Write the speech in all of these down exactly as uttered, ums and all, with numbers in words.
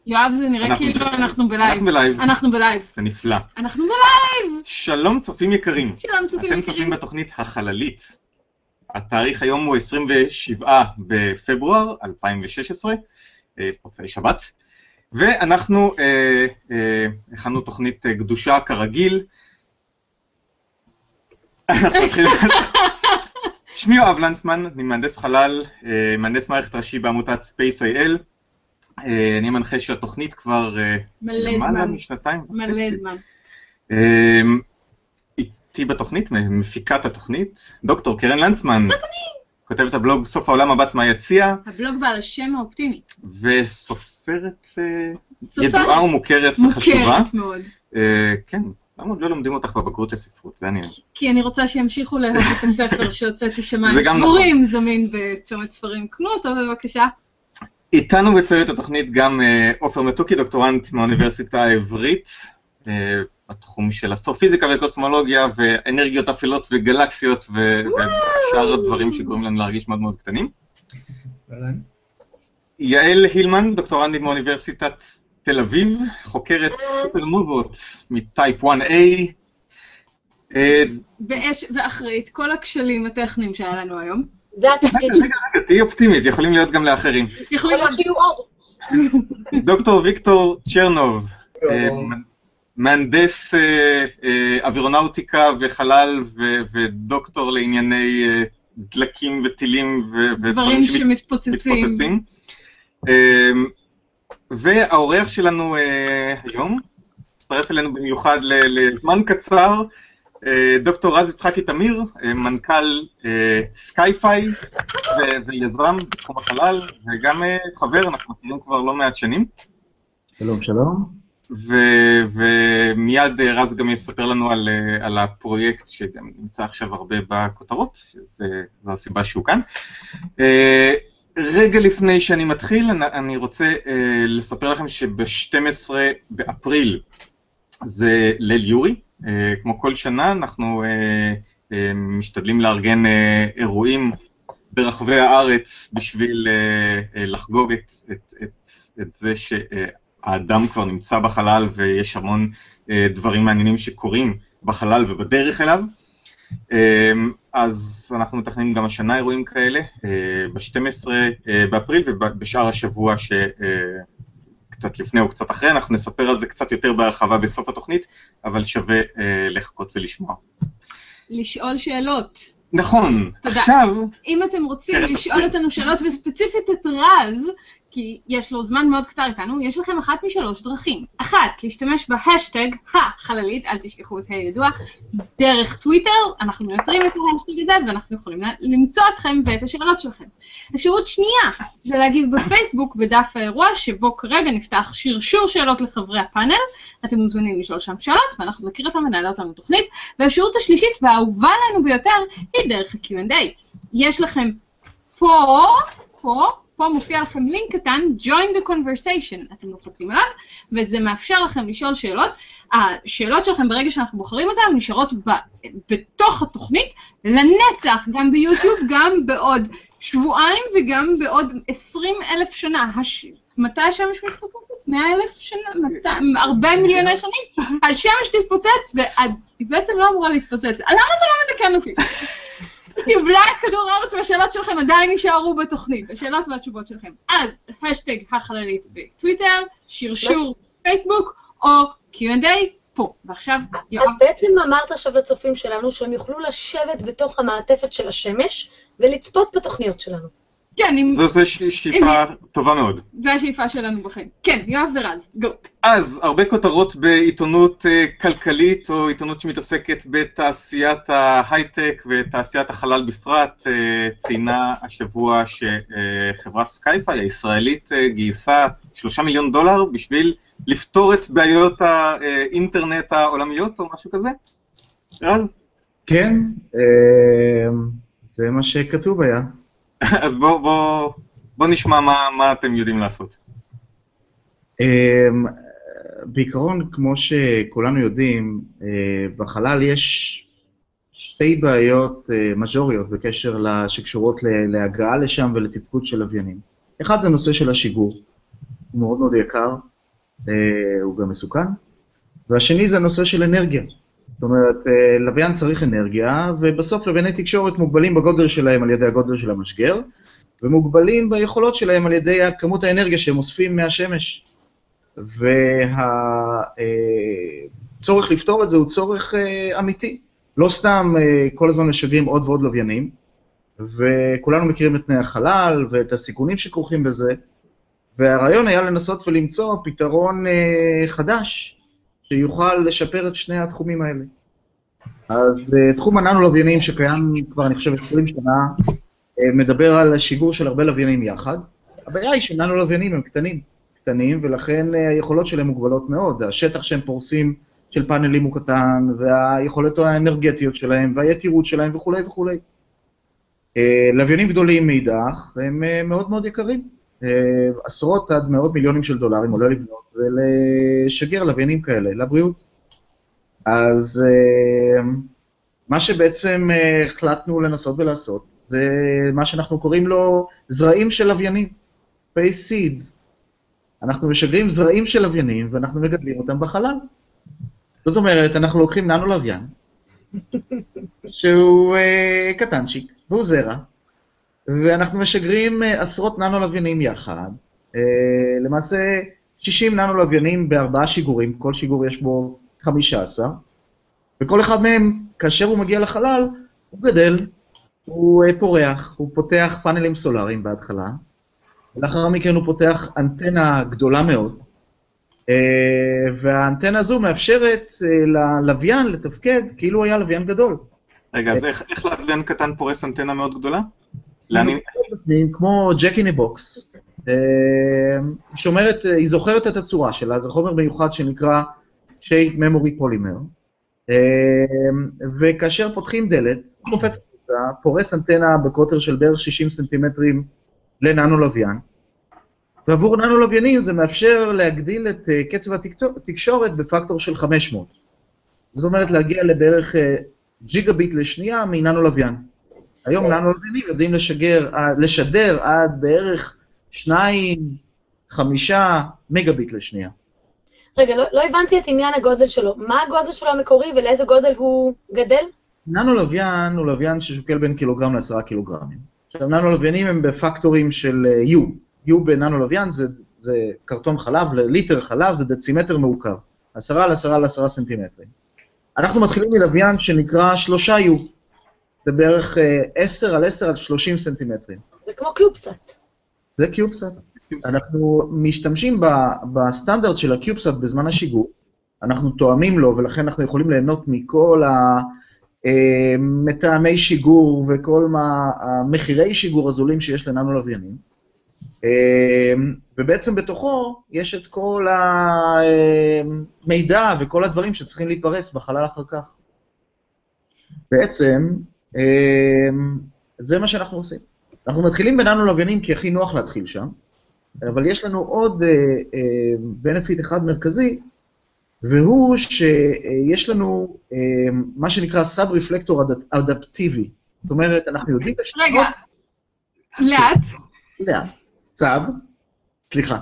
יואב, זה נראה כאילו אנחנו בלייב. אנחנו בלייב. אנחנו בלייב. זה נפלא. אנחנו בלייב! שלום צופים יקרים. שלום צופים יקרים. אתם צופים בתוכנית החללית. התאריך היום הוא עשרים ושבעה בפברואר אלפיים ושש עשרה, מוצאי שבת. ואנחנו אה, אה, הכנו תוכנית קדושה כרגיל. אנחנו מתחילים... שמי יואב לנצמן, אני מהנדס חלל, אה, מהנדס מערכת ראשי בעמותת ספייס איי אל. אני מנחה שהתוכנית כבר מלא זמן, משנתיים מלא זמן. איתי בתוכנית, מפיקת התוכנית, דוקטור קרן לנצמן. זאת אני! כותבת הבלוג סוף העולם מבט מהיציע. הבלוג בעל השם האופטימי. וסופרת ידועה ומוכרת וחשובה. מוכרת מאוד. כן, למה עוד לא לומדים אותך בבגרות לספרות, זה אני... כי אני רוצה שימשיכו לאהוב את הספר שהוצאתי שמיים שבורים, זמין בצומת ספרים. קנו אותו בבקשה. איתנו בצוות התוכנית גם עופר מתוקי, דוקטורנט מהאוניברסיטה העברית, בתחום של אסטרופיזיקה וקוסמולוגיה ואנרגיות אפלות וגלקסיות ושאר הדברים שגורמים לנו להרגיש מאוד מאוד קטנים. יעל הילמן, דוקטורנטית מאוניברסיטת תל אביב, חוקרת סופרנובות מטייפ אחת איי. ואחראית כל הכשלים הטכניים שהיה לנו היום. זה התפקיד שלי. רגע, רגע, תהי אופטימית, יכולים להיות גם לאחרים. יכולים להיות שיהיו עוד. דוקטור ויקטור צ'רנוב, מהנדס אווירונאוטיקה וחלל ודוקטור לענייני דלקים וטילים ודברים שמתפוצצים. והאורח שלנו היום, מצטרף אלינו במיוחד לזמן קצר, דוקטור רז יצחקי תמיר, מנכ"ל סקייפיי ויזם בתחום החלל, וגם חבר, אנחנו מכירים כבר לא מעט שנים. שלום, שלום. ומיד רז גם יספר לנו על הפרויקט שגם נמצא עכשיו הרבה בכותרות, שזו הסיבה שהוא כאן. רגע לפני שאני מתחיל, אני רוצה לספר לכם שב-שנים עשר באפריל זה ליל יורי. כמו כל שנה, אנחנו משתדלים לארגן אירועים ברחבי הארץ בשביל לחגוג את, את, את, את זה שהאדם כבר נמצא בחלל ויש המון דברים מעניינים שקורים בחלל ובדרך אליו. אז אנחנו מתכננים גם השנה אירועים כאלה, ב-שנים עשר באפריל ובשאר השבוע ש... קצת לפני או קצת אחרי, אנחנו נספר על זה קצת יותר בהרחבה בסוף התוכנית, אבל שווה אה, לחכות ולשמוע. לשאול שאלות. נכון, תודה. עכשיו... אם אתם רוצים לשאול אותנו שאלות, וספציפית את רז, כי יש לו זמן מאוד קצר איתנו, יש לכם אחת משלוש דרכים. אחת, להשתמש בהשטג החללית, אל תשכחו את הידוע, דרך טוויטר, אנחנו מנטרים את ההשטג הזה, ואנחנו יכולים למצוא אתכם ואת השאלות שלכם. אפשרות שנייה, זה להגיב בפייסבוק בדף האירוע, שבו כרגע נפתח שרשור שאלות לחברי הפאנל, אתם מוזמנים לשאול שם שאלות, ואנחנו נכיר אותם ונעלה אותם לתוכנית, והאפשרות השלישית והאהובה לנו ביותר, היא דרך ה-קיו אנד איי. יש לכם פה, פה, פה מופיע לכם לינק קטן, join the conversation, אתם לוחצים עליו, וזה מאפשר לכם לשאול שאלות. השאלות שלכם ברגע שאנחנו בוחרים אותן, נשארות ב, בתוך התוכנית, לנצח, גם ביוטיוב, גם בעוד שבועיים, וגם בעוד עשרים אלף שנה. הש... מתי השמש מתפוצצת? מאה אלף שנה? מת... הרבה מיליוני שנים? השמש תתפוצץ, והיא בעצם לא אמורה להתפוצץ. למה אתה לא מתקן אותי? תבלע את כדור הארץ והשאלות שלכם עדיין נשארו בתוכנית, השאלות והתשובות שלכם. אז, השטג החללית בטוויטר, שרשור פייסבוק, או קיו אנד איי פה. ועכשיו, יואב. את בעצם אמרת עכשיו לצופים שלנו שהם יוכלו לשבת בתוך המעטפת של השמש ולצפות בתוכניות שלנו. כן, אם... זו זו שאיפה טובה מאוד. זו השאיפה שלנו בחיים. כן, יואב ורז, גו. אז, הרבה כותרות בעיתונות כלכלית, או עיתונות שמתעסקת בתעשיית ההייטק ותעשיית החלל בפרט, ציינה השבוע שחברת סקייפיי הישראלית גייסה שלושה מיליון דולר בשביל לפתור את בעיות האינטרנט העולמיות או משהו כזה. רז? כן, זה מה שכתוב היה. אז בוא, בוא, בוא נשמע מה, מה אתם יודעים לעשות. בעיקרון, כמו שכולנו יודעים, בחלל יש שתי בעיות מז'וריות בקשר שקשורות להגעה לשם ולתפקוד של לוויינים. אחד זה נושא של השיגור, הוא מאוד מאוד יקר, הוא גם מסוכן. והשני זה הנושא של אנרגיה. זאת אומרת, לוויין צריך אנרגיה, ובסוף לווייני תקשורת מוגבלים בגודל שלהם על ידי הגודל של המשגר, ומוגבלים ביכולות שלהם על ידי כמות האנרגיה שהם אוספים מהשמש. והצורך לפתור את זה הוא צורך אמיתי. לא סתם כל הזמן משגרים עוד ועוד לוויינים, וכולנו מכירים את תנאי החלל ואת הסיכונים שכרוכים בזה, והרעיון היה לנסות ולמצוא פתרון חדש, שיוכל לשפר את שני התחומים האלה. אז תחום הננו-לוויינים שקיים כבר, אני חושב, עשרים שנה, מדבר על שיגור של הרבה לוויינים יחד. הבעיה היא שננו-לוויינים הם קטנים, קטנים, ולכן היכולות שלהם מוגבלות מאוד. השטח שהם פורסים של פאנלים הוא קטן, והיכולות האנרגטיות שלהם, והיתירות שלהם וכו' וכו'. לוויינים גדולים מאידך, הם מאוד מאוד יקרים. עשרות עד מאות מיליונים של דולרים עולה לבנות ולשגר לוויינים כאלה, לבריאות. אז מה שבעצם החלטנו לנסות ולעשות, זה מה שאנחנו קוראים לו זרעים של לוויינים, space seeds. אנחנו משגרים זרעים של לוויינים ואנחנו מגדלים אותם בחלל. זאת אומרת, אנחנו לוקחים ננו לוויין, שהוא קטנצ'יק, והוא זרע, ואנחנו משגרים עשרות ננו-לוויינים יחד, למעשה שישים ננו-לוויינים בארבעה שיגורים, כל שיגור יש בו חמישה עשר, וכל אחד מהם, כאשר הוא מגיע לחלל, הוא גדל, הוא פורח, הוא פותח פאנלים סולאריים בהתחלה, ולאחר מכן הוא פותח אנטנה גדולה מאוד, והאנטנה הזו מאפשרת ללוויין לתפקד כאילו היה לוויין גדול. רגע, אז איך, איך לוויין קטן פורס אנטנה מאוד גדולה? כמו ג'ק אין אה בוקס, שאומרת, היא זוכרת את הצורה שלה, זה חומר מיוחד שנקרא Shape Memory Polymer, וכאשר פותחים דלת, קופץ קבוצה, פורס אנטנה בקוטר של בערך שישים סנטימטרים לננו לוויין, ועבור ננו לוויינים זה מאפשר להגדיל את קצב התקשורת בפקטור של חמש מאות. זאת אומרת להגיע לבערך ג'יגה ביט לשנייה מננו לוויין. היום ננו לוויינים יודעים לשגר, לשדר עד בערך שניים, חמישה מגה ביט לשנייה. רגע, לא, לא הבנתי את עניין הגודל שלו. מה הגודל שלו המקורי ולאיזה גודל הוא גדל? ננו לוויין הוא לוויין ששוקל בין קילוגרם לעשרה קילוגרמים. עכשיו, ננו לוויינים הם בפקטורים של U. U בננו לוויין זה, זה קרטון חלב, ליטר חלב זה דצימטר מעוקב. עשרה על עשרה על עשרה סנטימטרים. אנחנו מתחילים מלוויין שנקרא שלושה U. זה בערך עשר על עשר על שלושים סנטימטרים. זה כמו קיובסאט. זה קיובסאט. אנחנו משתמשים בסטנדרט של הקיובסאט בזמן השיגור, אנחנו תואמים לו, ולכן אנחנו יכולים ליהנות מכל המטעמי שיגור וכל המחירי שיגור הזולים שיש לננו לוויינים, ובעצם בתוכו יש את כל המידע וכל הדברים שצריכים להיפרס בחלל אחר כך. בעצם, זה מה שאנחנו עושים. אנחנו מתחילים בננו לוויינים כי הכי נוח להתחיל שם, אבל יש לנו עוד בנפיט אחד מרכזי, והוא שיש לנו מה שנקרא סאב רפלקטור אדפטיבי. זאת אומרת, אנחנו יודעים... רגע, לאט. לאט. סאב, סליחה.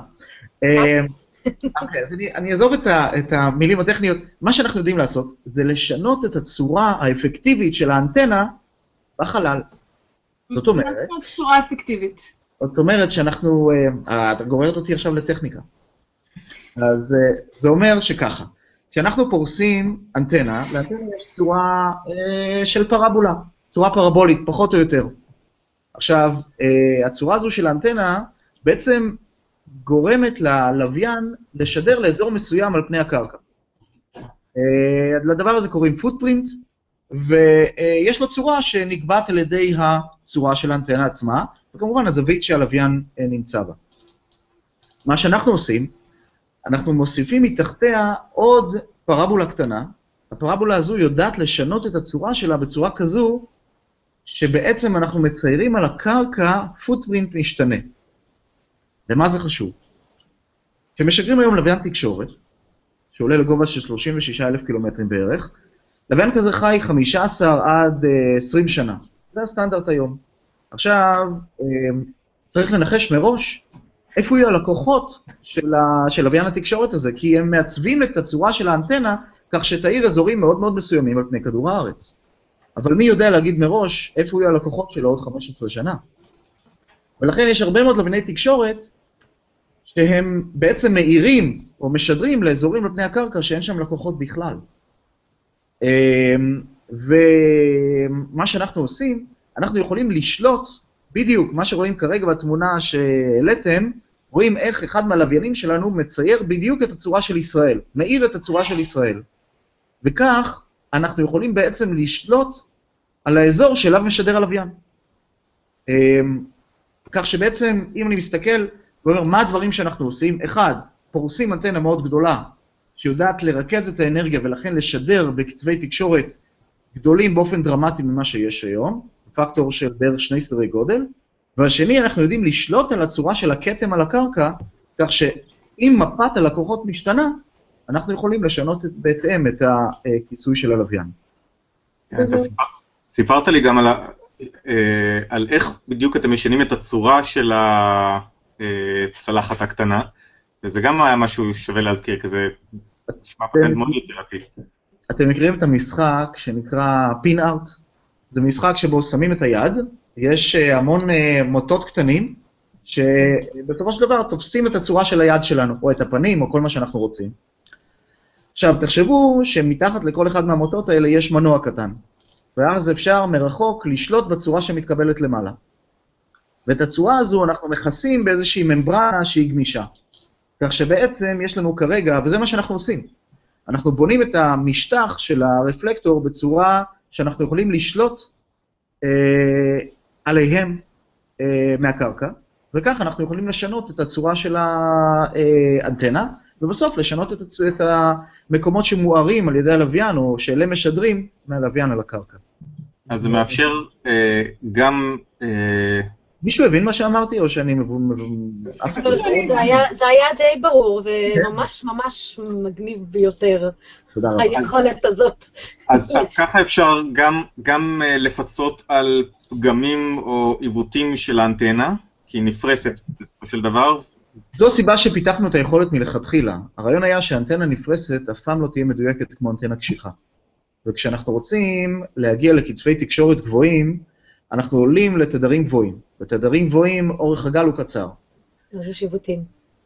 אני אעזוב את המילים הטכניות. מה שאנחנו יודעים לעשות זה לשנות את הצורה האפקטיבית של האנטנה בחלל. זאת אומרת... מה זאת צורה אפקטיבית? זאת אומרת שאנחנו... אתה גוררת אותי עכשיו לטכניקה. אז זה אומר שככה. כשאנחנו פורסים אנטנה, לאנטנה יש צורה של פרבולה, צורה פרבולית, פחות או יותר. עכשיו, הצורה הזו של האנטנה בעצם גורמת ללוויין לשדר לאזור מסוים על פני הקרקע. לדבר הזה קוראים פוטפרינט, ויש לו צורה שנקבעת על ידי הצורה של האנטנה עצמה, וכמובן הזווית שהלוויין נמצא בה. מה שאנחנו עושים, אנחנו מוסיפים מתחתיה עוד פרבולה קטנה, הפרבולה הזו יודעת לשנות את הצורה שלה בצורה כזו, שבעצם אנחנו מציירים על הקרקע פוטפרינט משתנה. למה זה חשוב? כשמשגרים היום לוויין תקשורת, שעולה לגובה של שלושים ושישה אלף קילומטרים בערך, לוויין כזה חי חמישה עשר עד עשרים שנה. זה הסטנדרט היום. עכשיו, צריך לנחש מראש איפה יהיו הלקוחות של, ה, של לוויין התקשורת הזה, כי הם מעצבים את הצורה של האנטנה, כך שתאיר אזורים מאוד מאוד מסוימים על פני כדור הארץ. אבל מי יודע להגיד מראש איפה יהיו הלקוחות שלו עוד חמש עשרה שנה? ולכן יש הרבה מאוד לווייני תקשורת, שהם בעצם מאירים או משדרים לאזורים על פני הקרקע שאין שם לקוחות בכלל. ומה שאנחנו עושים, אנחנו יכולים לשלוט, בדיוק מה שרואים כרגע בתמונה שהעליתם, רואים איך אחד מהלוויינים שלנו מצייר בדיוק את הצורה של ישראל, מאיר את הצורה של ישראל. וכך אנחנו יכולים בעצם לשלוט על האזור שאליו משדר הלוויין. כך שבעצם, אם אני מסתכל, ואומר, מה הדברים שאנחנו עושים? אחד, פורסים אנטנה מאוד גדולה, שיודעת לרכז את האנרגיה ולכן לשדר בקצבי תקשורת גדולים באופן דרמטי ממה שיש היום, פקטור של בערך שני סדרי גודל, והשני, אנחנו יודעים לשלוט על הצורה של הכתם על הקרקע, כך שאם מפת הלקוחות משתנה, אנחנו יכולים לשנות בהתאם את הכיסוי של הלוויין. סיפרת לי גם על איך בדיוק אתם משנים את הצורה של הצלחת הקטנה, וזה גם היה משהו שווה להזכיר, כזה נשמע פטנט מאוד יצירתי. אתם מכירים את המשחק שנקרא פין ארט? זה משחק שבו שמים את היד, יש המון מוטות קטנים, שבסופו של דבר תופסים את הצורה של היד שלנו, או את הפנים, או כל מה שאנחנו רוצים. עכשיו, תחשבו שמתחת לכל אחד מהמוטות האלה יש מנוע קטן, ואז אפשר מרחוק לשלוט בצורה שמתקבלת למעלה. ואת הצורה הזו אנחנו מכסים באיזושהי ממברנה שהיא גמישה. כך שבעצם יש לנו כרגע, וזה מה שאנחנו עושים, אנחנו בונים את המשטח של הרפלקטור בצורה שאנחנו יכולים לשלוט אה, עליהם אה, מהקרקע, וכך אנחנו יכולים לשנות את הצורה של האנטנה, ובסוף לשנות את, הצ... את המקומות שמוארים על ידי הלוויין, או שאליהם משדרים מהלוויין על הקרקע. אז זה מאפשר אה, גם... אה... מישהו הבין מה שאמרתי, או שאני מבום... זה היה די ברור, וממש ממש מגניב ביותר, היכולת הזאת. אז ככה אפשר גם לפצות על פגמים או עיוותים של האנטנה, כי היא נפרסת בסופו של דבר. זו הסיבה שפיתחנו את היכולת מלכתחילה. הרעיון היה שהאנטנה נפרסת אף פעם לא תהיה מדויקת כמו אנטנה קשיחה. וכשאנחנו רוצים להגיע לקצבי תקשורת גבוהים, אנחנו עולים לתדרים גבוהים. בתדרים גבוהים אורך הגל הוא קצר. זה שיבוטים.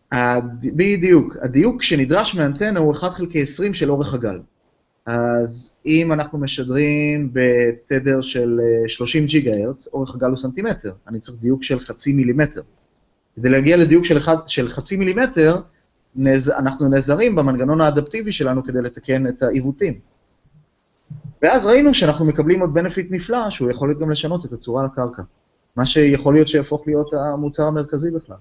בדיוק. הדיוק שנדרש מאנטנה הוא אחד חלקי עשרים של אורך הגל. אז אם אנחנו משדרים בתדר של שלושים ג'יגה הרץ, אורך הגל הוא סנטימטר. אני צריך דיוק של חצי מילימטר. כדי להגיע לדיוק של, אחד, של חצי מילימטר, נז, אנחנו נעזרים במנגנון האדפטיבי שלנו כדי לתקן את העיוותים. ואז ראינו שאנחנו מקבלים עוד בנפיט נפלא, שהוא יכול להיות גם לשנות את הצורה לקרקע. מה שיכול להיות שיהפוך להיות המוצר המרכזי בכלל.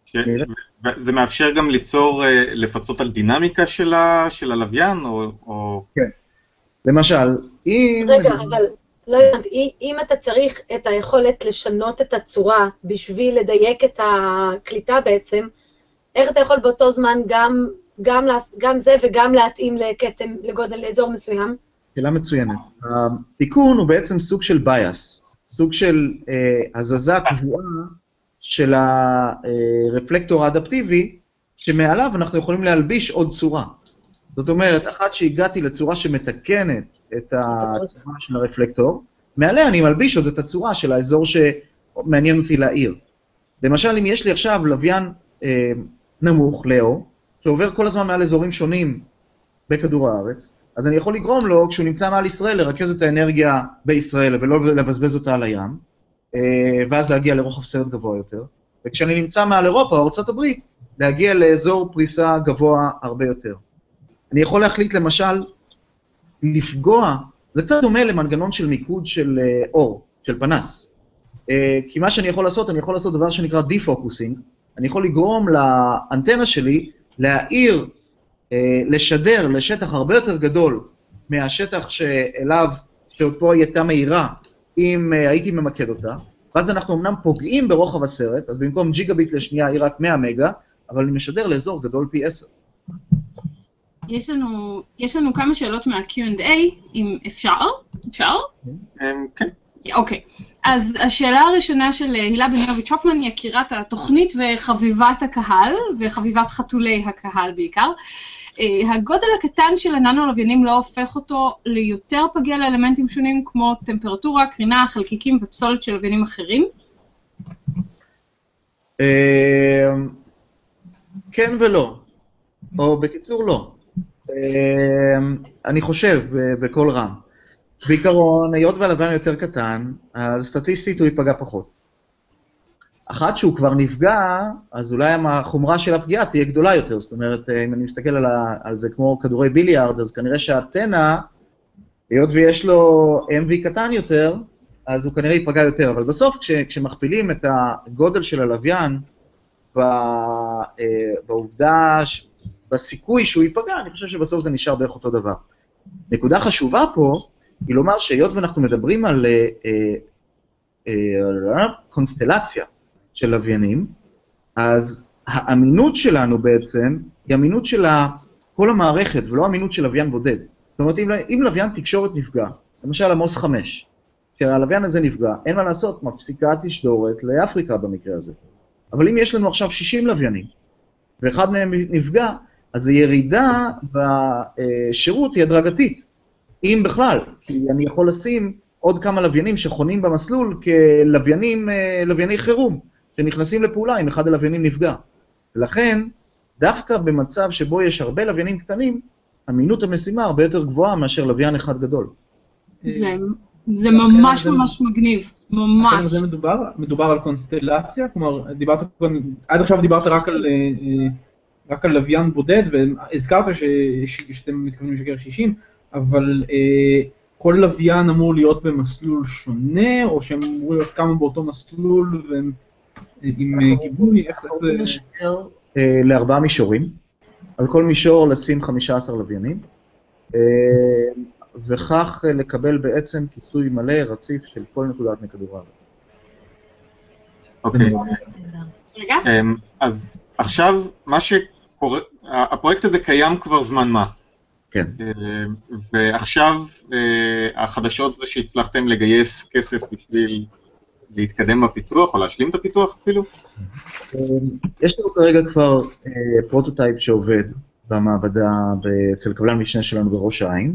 זה מאפשר גם ליצור, לפצות על דינמיקה של הלוויין, או... כן. למשל, אם... רגע, אבל לא יודעת, אם אתה צריך את היכולת לשנות את הצורה בשביל לדייק את הקליטה בעצם, איך אתה יכול באותו זמן גם, גם, גם זה וגם להתאים לקטם, לגודל, לאזור מסוים? שאלה מצוינת. התיקון הוא בעצם סוג של bias, סוג של אה, הזזה קבועה של הרפלקטור האדפטיבי, שמעליו אנחנו יכולים להלביש עוד צורה. זאת אומרת, אחת שהגעתי לצורה שמתקנת את הצורה של הרפלקטור, מעליה אני מלביש עוד את הצורה של האזור שמעניין אותי להעיר. למשל, אם יש לי עכשיו לוויין אה, נמוך, לאו, שעובר כל הזמן מעל אזורים שונים בכדור הארץ, אז אני יכול לגרום לו, כשהוא נמצא מעל ישראל, לרכז את האנרגיה בישראל ולא לבזבז אותה על הים, ואז להגיע לרוחב סרט גבוה יותר. וכשאני נמצא מעל אירופה או ארצות הברית, להגיע לאזור פריסה גבוה הרבה יותר. אני יכול להחליט למשל, לפגוע, זה קצת דומה למנגנון של מיקוד של אור, של פנס. כי מה שאני יכול לעשות, אני יכול לעשות דבר שנקרא דיפוקוסינג, אני יכול לגרום לאנטנה שלי להאיר, לשדר לשטח הרבה יותר גדול מהשטח שאליו, שאותו הייתה מהירה, אם הייתי ממקד אותה, ואז אנחנו אמנם פוגעים ברוחב הסרט, אז במקום ג'יגה ביט לשנייה היא רק מאה מגה, אבל אני משדר לאזור גדול פי עשר. יש לנו, יש לנו כמה שאלות מה-Q and A, אם אפשר? אפשר? כן, אוקיי, אז השאלה הראשונה של הילה בניוביץ' הופמן היא יקירת התוכנית וחביבת הקהל, וחביבת חתולי הקהל בעיקר. הגודל הקטן של הננו-לוויינים לא הופך אותו ליותר פגיע לאלמנטים שונים כמו טמפרטורה, קרינה, חלקיקים ופסולת של לוויינים אחרים? כן ולא, או בקיצור לא. אני חושב בכל רם. בעיקרון, היות והלוויין יותר קטן, אז סטטיסטית הוא ייפגע פחות. אחת שהוא כבר נפגע, אז אולי החומרה של הפגיעה תהיה גדולה יותר. זאת אומרת, אם אני מסתכל על, ה, על זה כמו כדורי ביליארד, אז כנראה שהאנטנה, היות ויש לו אם וי קטן יותר, אז הוא כנראה ייפגע יותר. אבל בסוף, כש, כשמכפילים את הגודל של הלוויין, בעובדה, בסיכוי שהוא ייפגע, אני חושב שבסוף זה נשאר בערך אותו דבר. נקודה חשובה פה, היא לומר שהיות ואנחנו מדברים על אה, אה, אה, קונסטלציה של לוויינים, אז האמינות שלנו בעצם היא אמינות של כל המערכת, ולא אמינות של לוויין בודד. זאת אומרת, אם, אם לוויין תקשורת נפגע, למשל עמוס חמש, כשהלוויין הזה נפגע, אין מה לעשות, מפסיקה תשדורת לאפריקה במקרה הזה. אבל אם יש לנו עכשיו שישים לוויינים, ואחד מהם נפגע, אז הירידה בשירות היא הדרגתית. אם בכלל, כי אני יכול לשים עוד כמה לוויינים שחונים במסלול כלוויינים, לווייני חירום, שנכנסים לפעולה אם אחד הלוויינים נפגע. ולכן, דווקא במצב שבו יש הרבה לוויינים קטנים, אמינות המשימה הרבה יותר גבוהה מאשר לוויין אחד גדול. זה, זה ממש ממש מגניב, ממש. זה מדובר, מדובר על קונסטלציה, כלומר, דיברת, עד עכשיו דיברת רק על, רק על לוויין בודד, והזכרת ש, שאתם מתכוונים לשגר שישים, אבל אה, כל לוויין אמור להיות במסלול שונה, או שהם אמורים להיות כמה באותו מסלול, והם עם גיבוי, איך זה... לשגר אה, לארבעה מישורים, על כל מישור לשים חמישה עשר לוויינים, אה, וכך אה, לקבל בעצם כיסוי מלא, רציף של כל נקודת מכדור הארץ. אוקיי. רגע? אז עכשיו, מה שקורה, הפרויקט הזה קיים כבר זמן מה. כן. ועכשיו החדשות זה שהצלחתם לגייס כסף בשביל להתקדם בפיתוח, או להשלים את הפיתוח אפילו? יש לנו כרגע כבר פרוטוטייפ שעובד במעבדה אצל קבלן משנה שלנו בראש העין.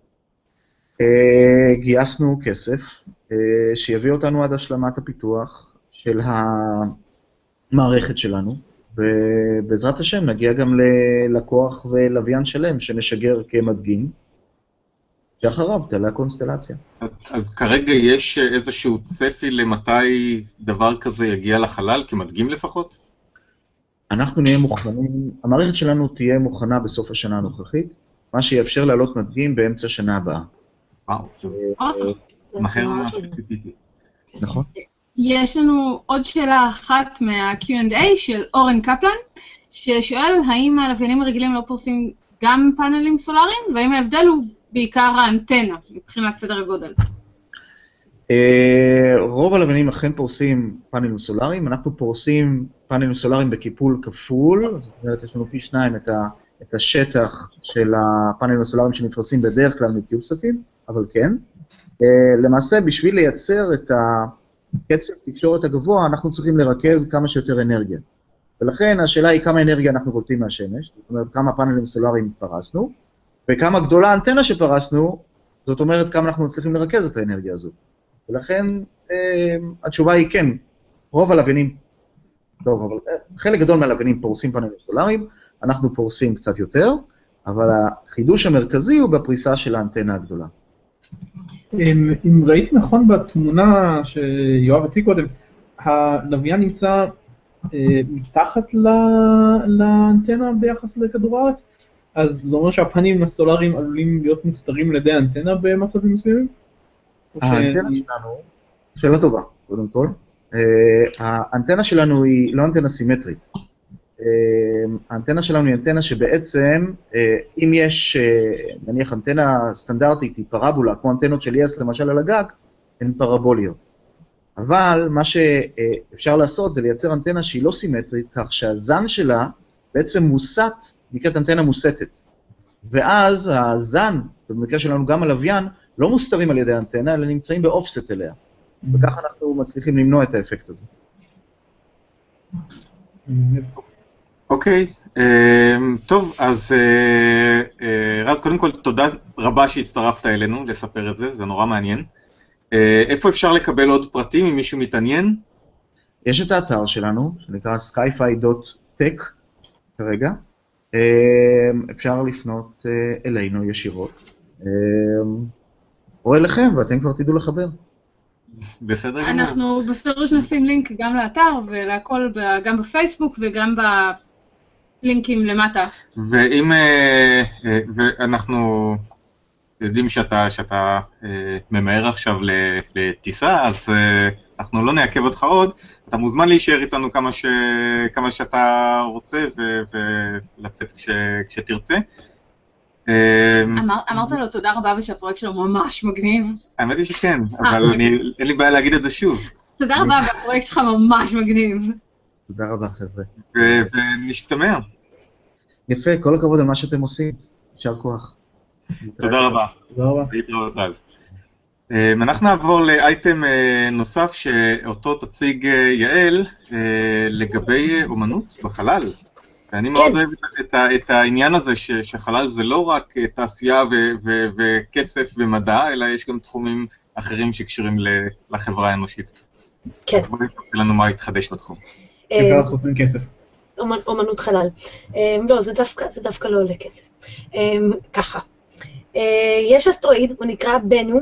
גייסנו כסף שיביא אותנו עד השלמת הפיתוח של המערכת שלנו, ובעזרת השם נגיע גם ללקוח ולוויין שלם שנשגר כמדגים, שאחריו תעלה הקונסטלציה. אז, אז כרגע יש איזשהו צפי למתי דבר כזה יגיע לחלל, כמדגים לפחות? אנחנו נהיה מוכנים, המערכת שלנו תהיה מוכנה בסוף השנה הנוכחית, מה שיאפשר לעלות מדגים באמצע שנה הבאה. וואו, זה מהר מה שציפיתי. נכון. יש לנו עוד שאלה אחת מה-קיו אנד איי של אורן קפלן, ששואל האם הלוויינים הרגילים לא פורסים גם פאנלים סולאריים, והאם ההבדל הוא בעיקר האנטנה, מבחינת סדר הגודל. רוב הלוויינים אכן פורסים פאנלים סולאריים, אנחנו פורסים פאנלים סולאריים בקיפול כפול, זאת אומרת יש לנו פי שניים את, ה, את השטח של הפאנלים הסולאריים שנפרסים בדרך כלל מקיובסטים, אבל כן. למעשה בשביל לייצר את הקצב תקשורת הגבוה, אנחנו צריכים לרכז כמה שיותר אנרגיה. ולכן השאלה היא כמה אנרגיה אנחנו קולטים מהשמש, זאת אומרת כמה פאנלים סולאריים פרסנו, וכמה גדולה האנטנה שפרסנו, זאת אומרת כמה אנחנו צריכים לרכז את האנרגיה הזו. ולכן אה, התשובה היא כן, רוב הלוויינים, טוב, אבל אה, חלק גדול מהלוויינים פורסים פאנלים סולאריים, אנחנו פורסים קצת יותר, אבל החידוש המרכזי הוא בפריסה של האנטנה הגדולה. אם, אם ראיתי נכון בתמונה שיואב הציג קודם, הלוויין נמצא אה, מתחת ל, לאנטנה ביחס לכדור הארץ, אז זה אומר שהפאנלים הסולאריים עלולים להיות מוסתרים על ידי האנטנה במצבים מסוימים? האנטנה שלנו, שאלה טובה, קודם כל, האנטנה שלנו היא לא אנטנה סימטרית. האנטנה שלנו היא אנטנה שבעצם, אם יש, נניח אנטנה סטנדרטית היא פרבולה, כמו אנטנות של יס למשל על הגג, הן פרבוליות. אבל מה שאפשר לעשות זה לייצר אנטנה שהיא לא סימטרית, כך שהזן שלה בעצם מוסט, נקראת אנטנה מוסטת. ואז הזן, במקרה שלנו גם הלוויין, לא מוסתרים על ידי האנטנה, אלא נמצאים באופסט אליה. וככה אנחנו מצליחים למנוע את האפקט הזה. אוקיי, טוב, אז רז, קודם כל תודה רבה שהצטרפת אלינו לספר את זה, זה נורא מעניין. איפה אפשר לקבל עוד פרטים אם מישהו מתעניין? יש את האתר שלנו, שנקרא skyfi דוט טק כרגע. אפשר לפנות אלינו ישירות, או אליכם, ואתם כבר תדעו לחבר. בסדר גמור. אנחנו בפירוש נשים לינק גם לאתר ולהכל, גם בפייסבוק וגם בלינקים למטה. ואם, ואנחנו יודעים שאתה, שאתה ממהר עכשיו לטיסה, אז אנחנו לא נעכב אותך עוד. אתה מוזמן להישאר איתנו כמה, ש... כמה שאתה רוצה ו... ולצאת כש... כשתרצה. אמר, אמרת לו תודה רבה ושהפרויקט שלו ממש מגניב. האמת היא שכן, אבל אני, אין לי בעיה להגיד את זה שוב. תודה רבה, והפרויקט שלך ממש מגניב. תודה רבה, חבר'ה. ו- ונשתמע. יפה, כל הכבוד על מה שאתם עושים. יישר כוח. תודה רבה. תודה רבה. להתראות רז. אנחנו נעבור לאייטם נוסף שאותו תציג יעל לגבי אומנות בחלל. ואני מאוד אוהב את, את העניין הזה ש, שחלל זה לא רק תעשייה ו, ו, וכסף ומדע, אלא יש גם תחומים אחרים שקשורים לחברה האנושית. כן. אז בואי תספר לנו מה התחדש בתחום. אפשר לעשות עם כסף. אומנות חלל. לא, זה דווקא, זה דווקא לא עולה כסף. ככה. יש אסטרואיד, הוא נקרא בנו,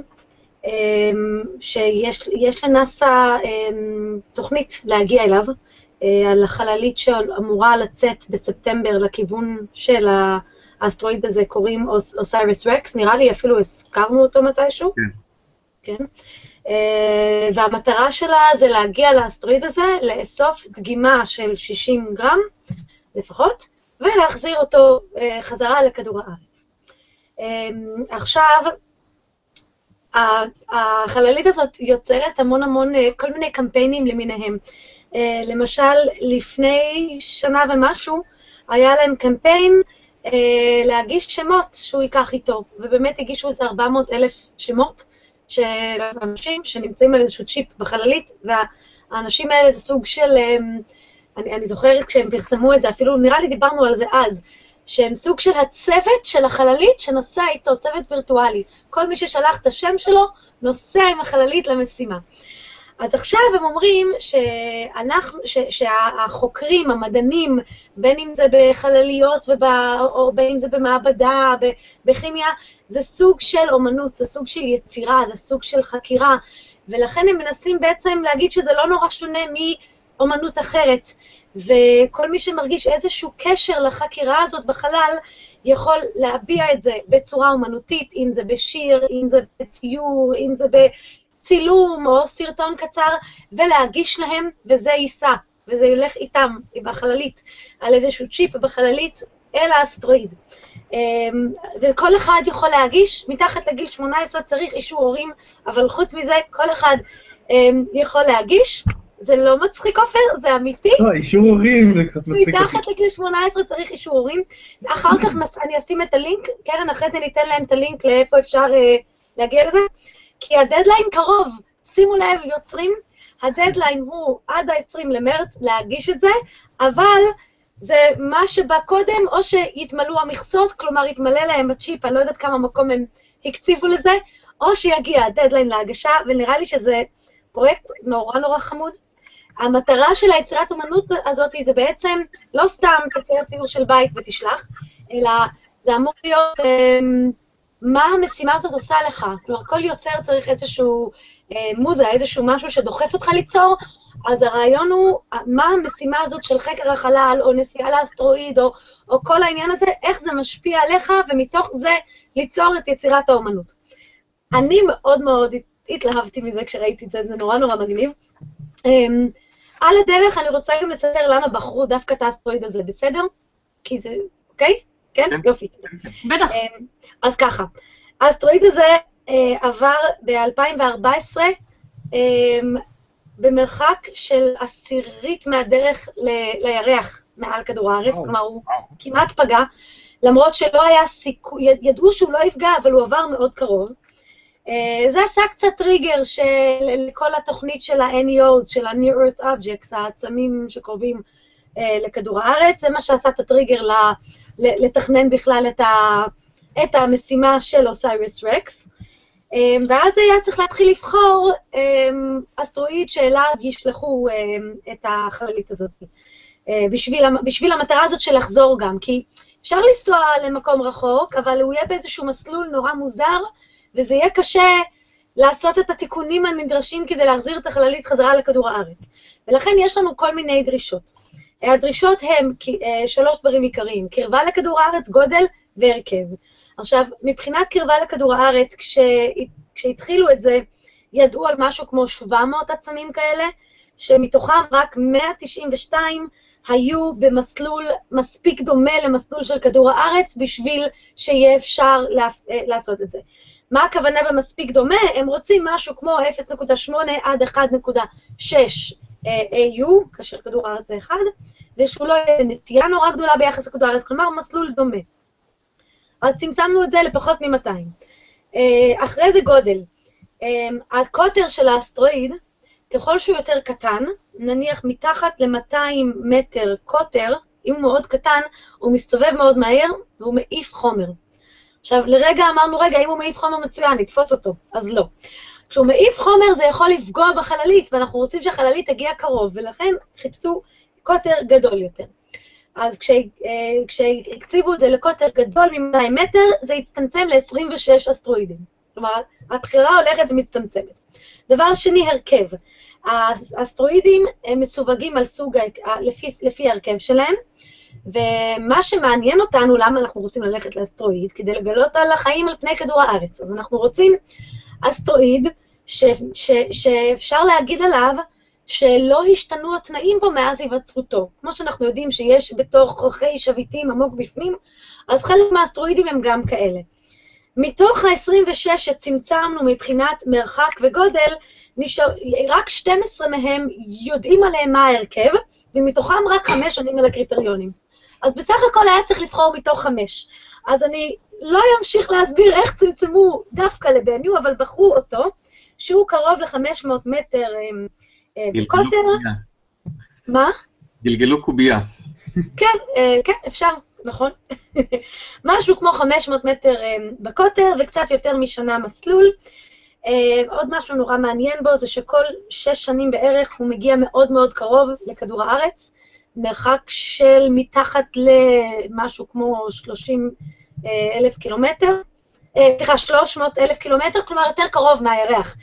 שיש לנאסא תוכנית להגיע אליו, על החללית שאמורה לצאת בספטמבר לכיוון של האסטרואיד הזה, קוראים אוסייריס רקס, נראה לי אפילו הזכרנו אותו מתישהו. כן. כן. והמטרה שלה זה להגיע לאסטרואיד הזה, לאסוף דגימה של שישים גרם לפחות, ולהחזיר אותו חזרה לכדור הארץ. עכשיו, החללית הזאת יוצרת המון המון, כל מיני קמפיינים למיניהם. למשל, לפני שנה ומשהו, היה להם קמפיין להגיש שמות שהוא ייקח איתו, ובאמת הגישו איזה ארבע מאות אלף שמות של אנשים שנמצאים על איזשהו צ'יפ בחללית, והאנשים האלה זה סוג של, אני, אני זוכרת כשהם פרסמו את זה, אפילו נראה לי דיברנו על זה אז, שהם סוג של הצוות של החללית שנוסע איתו, צוות וירטואלי. כל מי ששלח את השם שלו, נוסע עם החללית למשימה. אז עכשיו הם אומרים שאנחנו, ש, שהחוקרים, המדענים, בין אם זה בחלליות ובא, או בין אם זה במעבדה, בכימיה, זה סוג של אומנות, זה סוג של יצירה, זה סוג של חקירה, ולכן הם מנסים בעצם להגיד שזה לא נורא שונה מאומנות אחרת, וכל מי שמרגיש איזשהו קשר לחקירה הזאת בחלל, יכול להביע את זה בצורה אומנותית, אם זה בשיר, אם זה בציור, אם זה בצילום או סרטון קצר, ולהגיש להם, וזה ייסע, וזה ילך איתם בחללית, על איזשהו צ'יפ בחללית אל האסטרואיד. וכל אחד יכול להגיש, מתחת לגיל שמונה עשרה צריך אישור הורים, אבל חוץ מזה כל אחד יכול להגיש. זה לא מצחיק אופר, זה אמיתי. לא, אישור הורים זה קצת מצחיק. מתחת לגיל שמונה עשרה צריך אישור הורים. אחר כך אני אשים את הלינק, קרן אחרי זה ניתן להם את הלינק לאיפה אפשר להגיע לזה, כי הדדליין קרוב, שימו לב יוצרים, הדדליין הוא עד ה-עשרים למרץ להגיש את זה, אבל זה מה שבא קודם, או שיתמלאו המכסות, כלומר יתמלא להם בצ'יפ, אני לא יודעת כמה מקום הם הקציבו לזה, או שיגיע הדדליין להגשה, ונראה לי שזה פרויקט נורא נורא חמוד. המטרה של היצירת אומנות הזאת זה בעצם לא סתם תצייר ציור של בית ותשלח, אלא זה אמור להיות אה, מה המשימה הזאת עושה לך. כלומר, כל יוצר צריך איזשהו אה, מוזה, איזשהו משהו שדוחף אותך ליצור, אז הרעיון הוא מה המשימה הזאת של חקר החלל, או נסיעה לאסטרואיד, או, או כל העניין הזה, איך זה משפיע עליך, ומתוך זה ליצור את יצירת האומנות. אני מאוד מאוד התלהבתי מזה כשראיתי את זה, זה נורא נורא מגניב. Um, על הדרך אני רוצה גם לספר למה בחרו דווקא את האסטרואיד הזה, בסדר? כי זה, אוקיי? כן? כן. יופי. בטח. Um, אז ככה, האסטרואיד הזה uh, עבר ב-אלפיים וארבע עשרה um, במרחק של עשירית מהדרך ל- לירח מעל כדור הארץ, וואו. כלומר הוא כמעט פגע, למרות שלא היה סיכוי, ידעו שהוא לא יפגע, אבל הוא עבר מאוד קרוב. זה עשה קצת טריגר של כל התוכנית של ה-N E Os, של ה-Near Earth Objects, העצמים שקרובים לכדור הארץ, זה מה שעשה את הטריגר לתכנן בכלל את המשימה של אוסייריס רקס, ואז היה צריך להתחיל לבחור אסטרואיד שאליו ישלחו את החללית הזאת, בשביל, בשביל המטרה הזאת של לחזור גם, כי אפשר לנסוע למקום רחוק, אבל הוא יהיה באיזשהו מסלול נורא מוזר, וזה יהיה קשה לעשות את התיקונים הנדרשים כדי להחזיר את החללית חזרה לכדור הארץ. ולכן יש לנו כל מיני דרישות. הדרישות הן שלוש דברים עיקריים, קרבה לכדור הארץ, גודל והרכב. עכשיו, מבחינת קרבה לכדור הארץ, כש, כשהתחילו את זה, ידעו על משהו כמו שבע מאות עצמים כאלה, שמתוכם רק מאה תשעים ושתיים היו במסלול מספיק דומה למסלול של כדור הארץ, בשביל שיהיה אפשר לעשות את זה. מה הכוונה במספיק דומה? הם רוצים משהו כמו אפס נקודה שמונה עד אחת נקודה שש A U, כאשר כדור הארץ זה אחד, ושהוא לא יהיה נטייה נורא גדולה ביחס לכדור הארץ, כלומר מסלול דומה. אז צמצמנו את זה לפחות מ-מאתיים. אחרי זה גודל. הקוטר של האסטרואיד, ככל שהוא יותר קטן, נניח מתחת ל-מאתיים מטר קוטר, אם הוא מאוד קטן, הוא מסתובב מאוד מהר, והוא מעיף חומר. עכשיו, לרגע אמרנו, רגע, אם הוא מעיף חומר מצוין, נתפוס אותו, אז לא. כשהוא מעיף חומר, זה יכול לפגוע בחללית, ואנחנו רוצים שהחללית תגיע קרוב, ולכן חיפשו קוטר גדול יותר. אז כשהקציבו את זה לקוטר גדול מ-מאתיים מטר, זה הצטמצם ל-עשרים ושש אסטרואידים. כלומר, הבחירה הולכת ומצטמצמת. דבר שני, הרכב. האסטרואידים הם מסווגים על סוג, לפי, לפי הרכב שלהם, ומה שמעניין אותנו, למה אנחנו רוצים ללכת לאסטרואיד, כדי לגלות על החיים על פני כדור הארץ. אז אנחנו רוצים אסטרואיד ש, ש, שאפשר להגיד עליו שלא השתנו התנאים בו מאז היווצרותו. כמו שאנחנו יודעים שיש בתוך חוכי שביטים עמוק בפנים, אז חלק מהאסטרואידים הם גם כאלה. מתוך ה-עשרים ושש שצמצמנו מבחינת מרחק וגודל, נשאר, רק שתים עשרה מהם יודעים עליהם מה ההרכב, ומתוכם רק חמש עונים על הקריטריונים. אז בסך הכל היה צריך לבחור מתוך חמש. אז אני לא אמשיך להסביר איך צמצמו דווקא לבניו, אבל בחרו אותו, שהוא קרוב ל-חמש מאות מטר בקוטר. מה? גלגלו קובייה. כן, כן, אפשר, נכון. משהו כמו חמש מאות מטר בקוטר, וקצת יותר משנה מסלול. עוד משהו נורא מעניין בו, זה שכל שש שנים בערך הוא מגיע מאוד מאוד קרוב לכדור הארץ, מרחק של מתחת למשהו כמו שלושים אלף קילומטר, סליחה, שלוש מאות אלף קילומטר, כלומר יותר קרוב מהירח.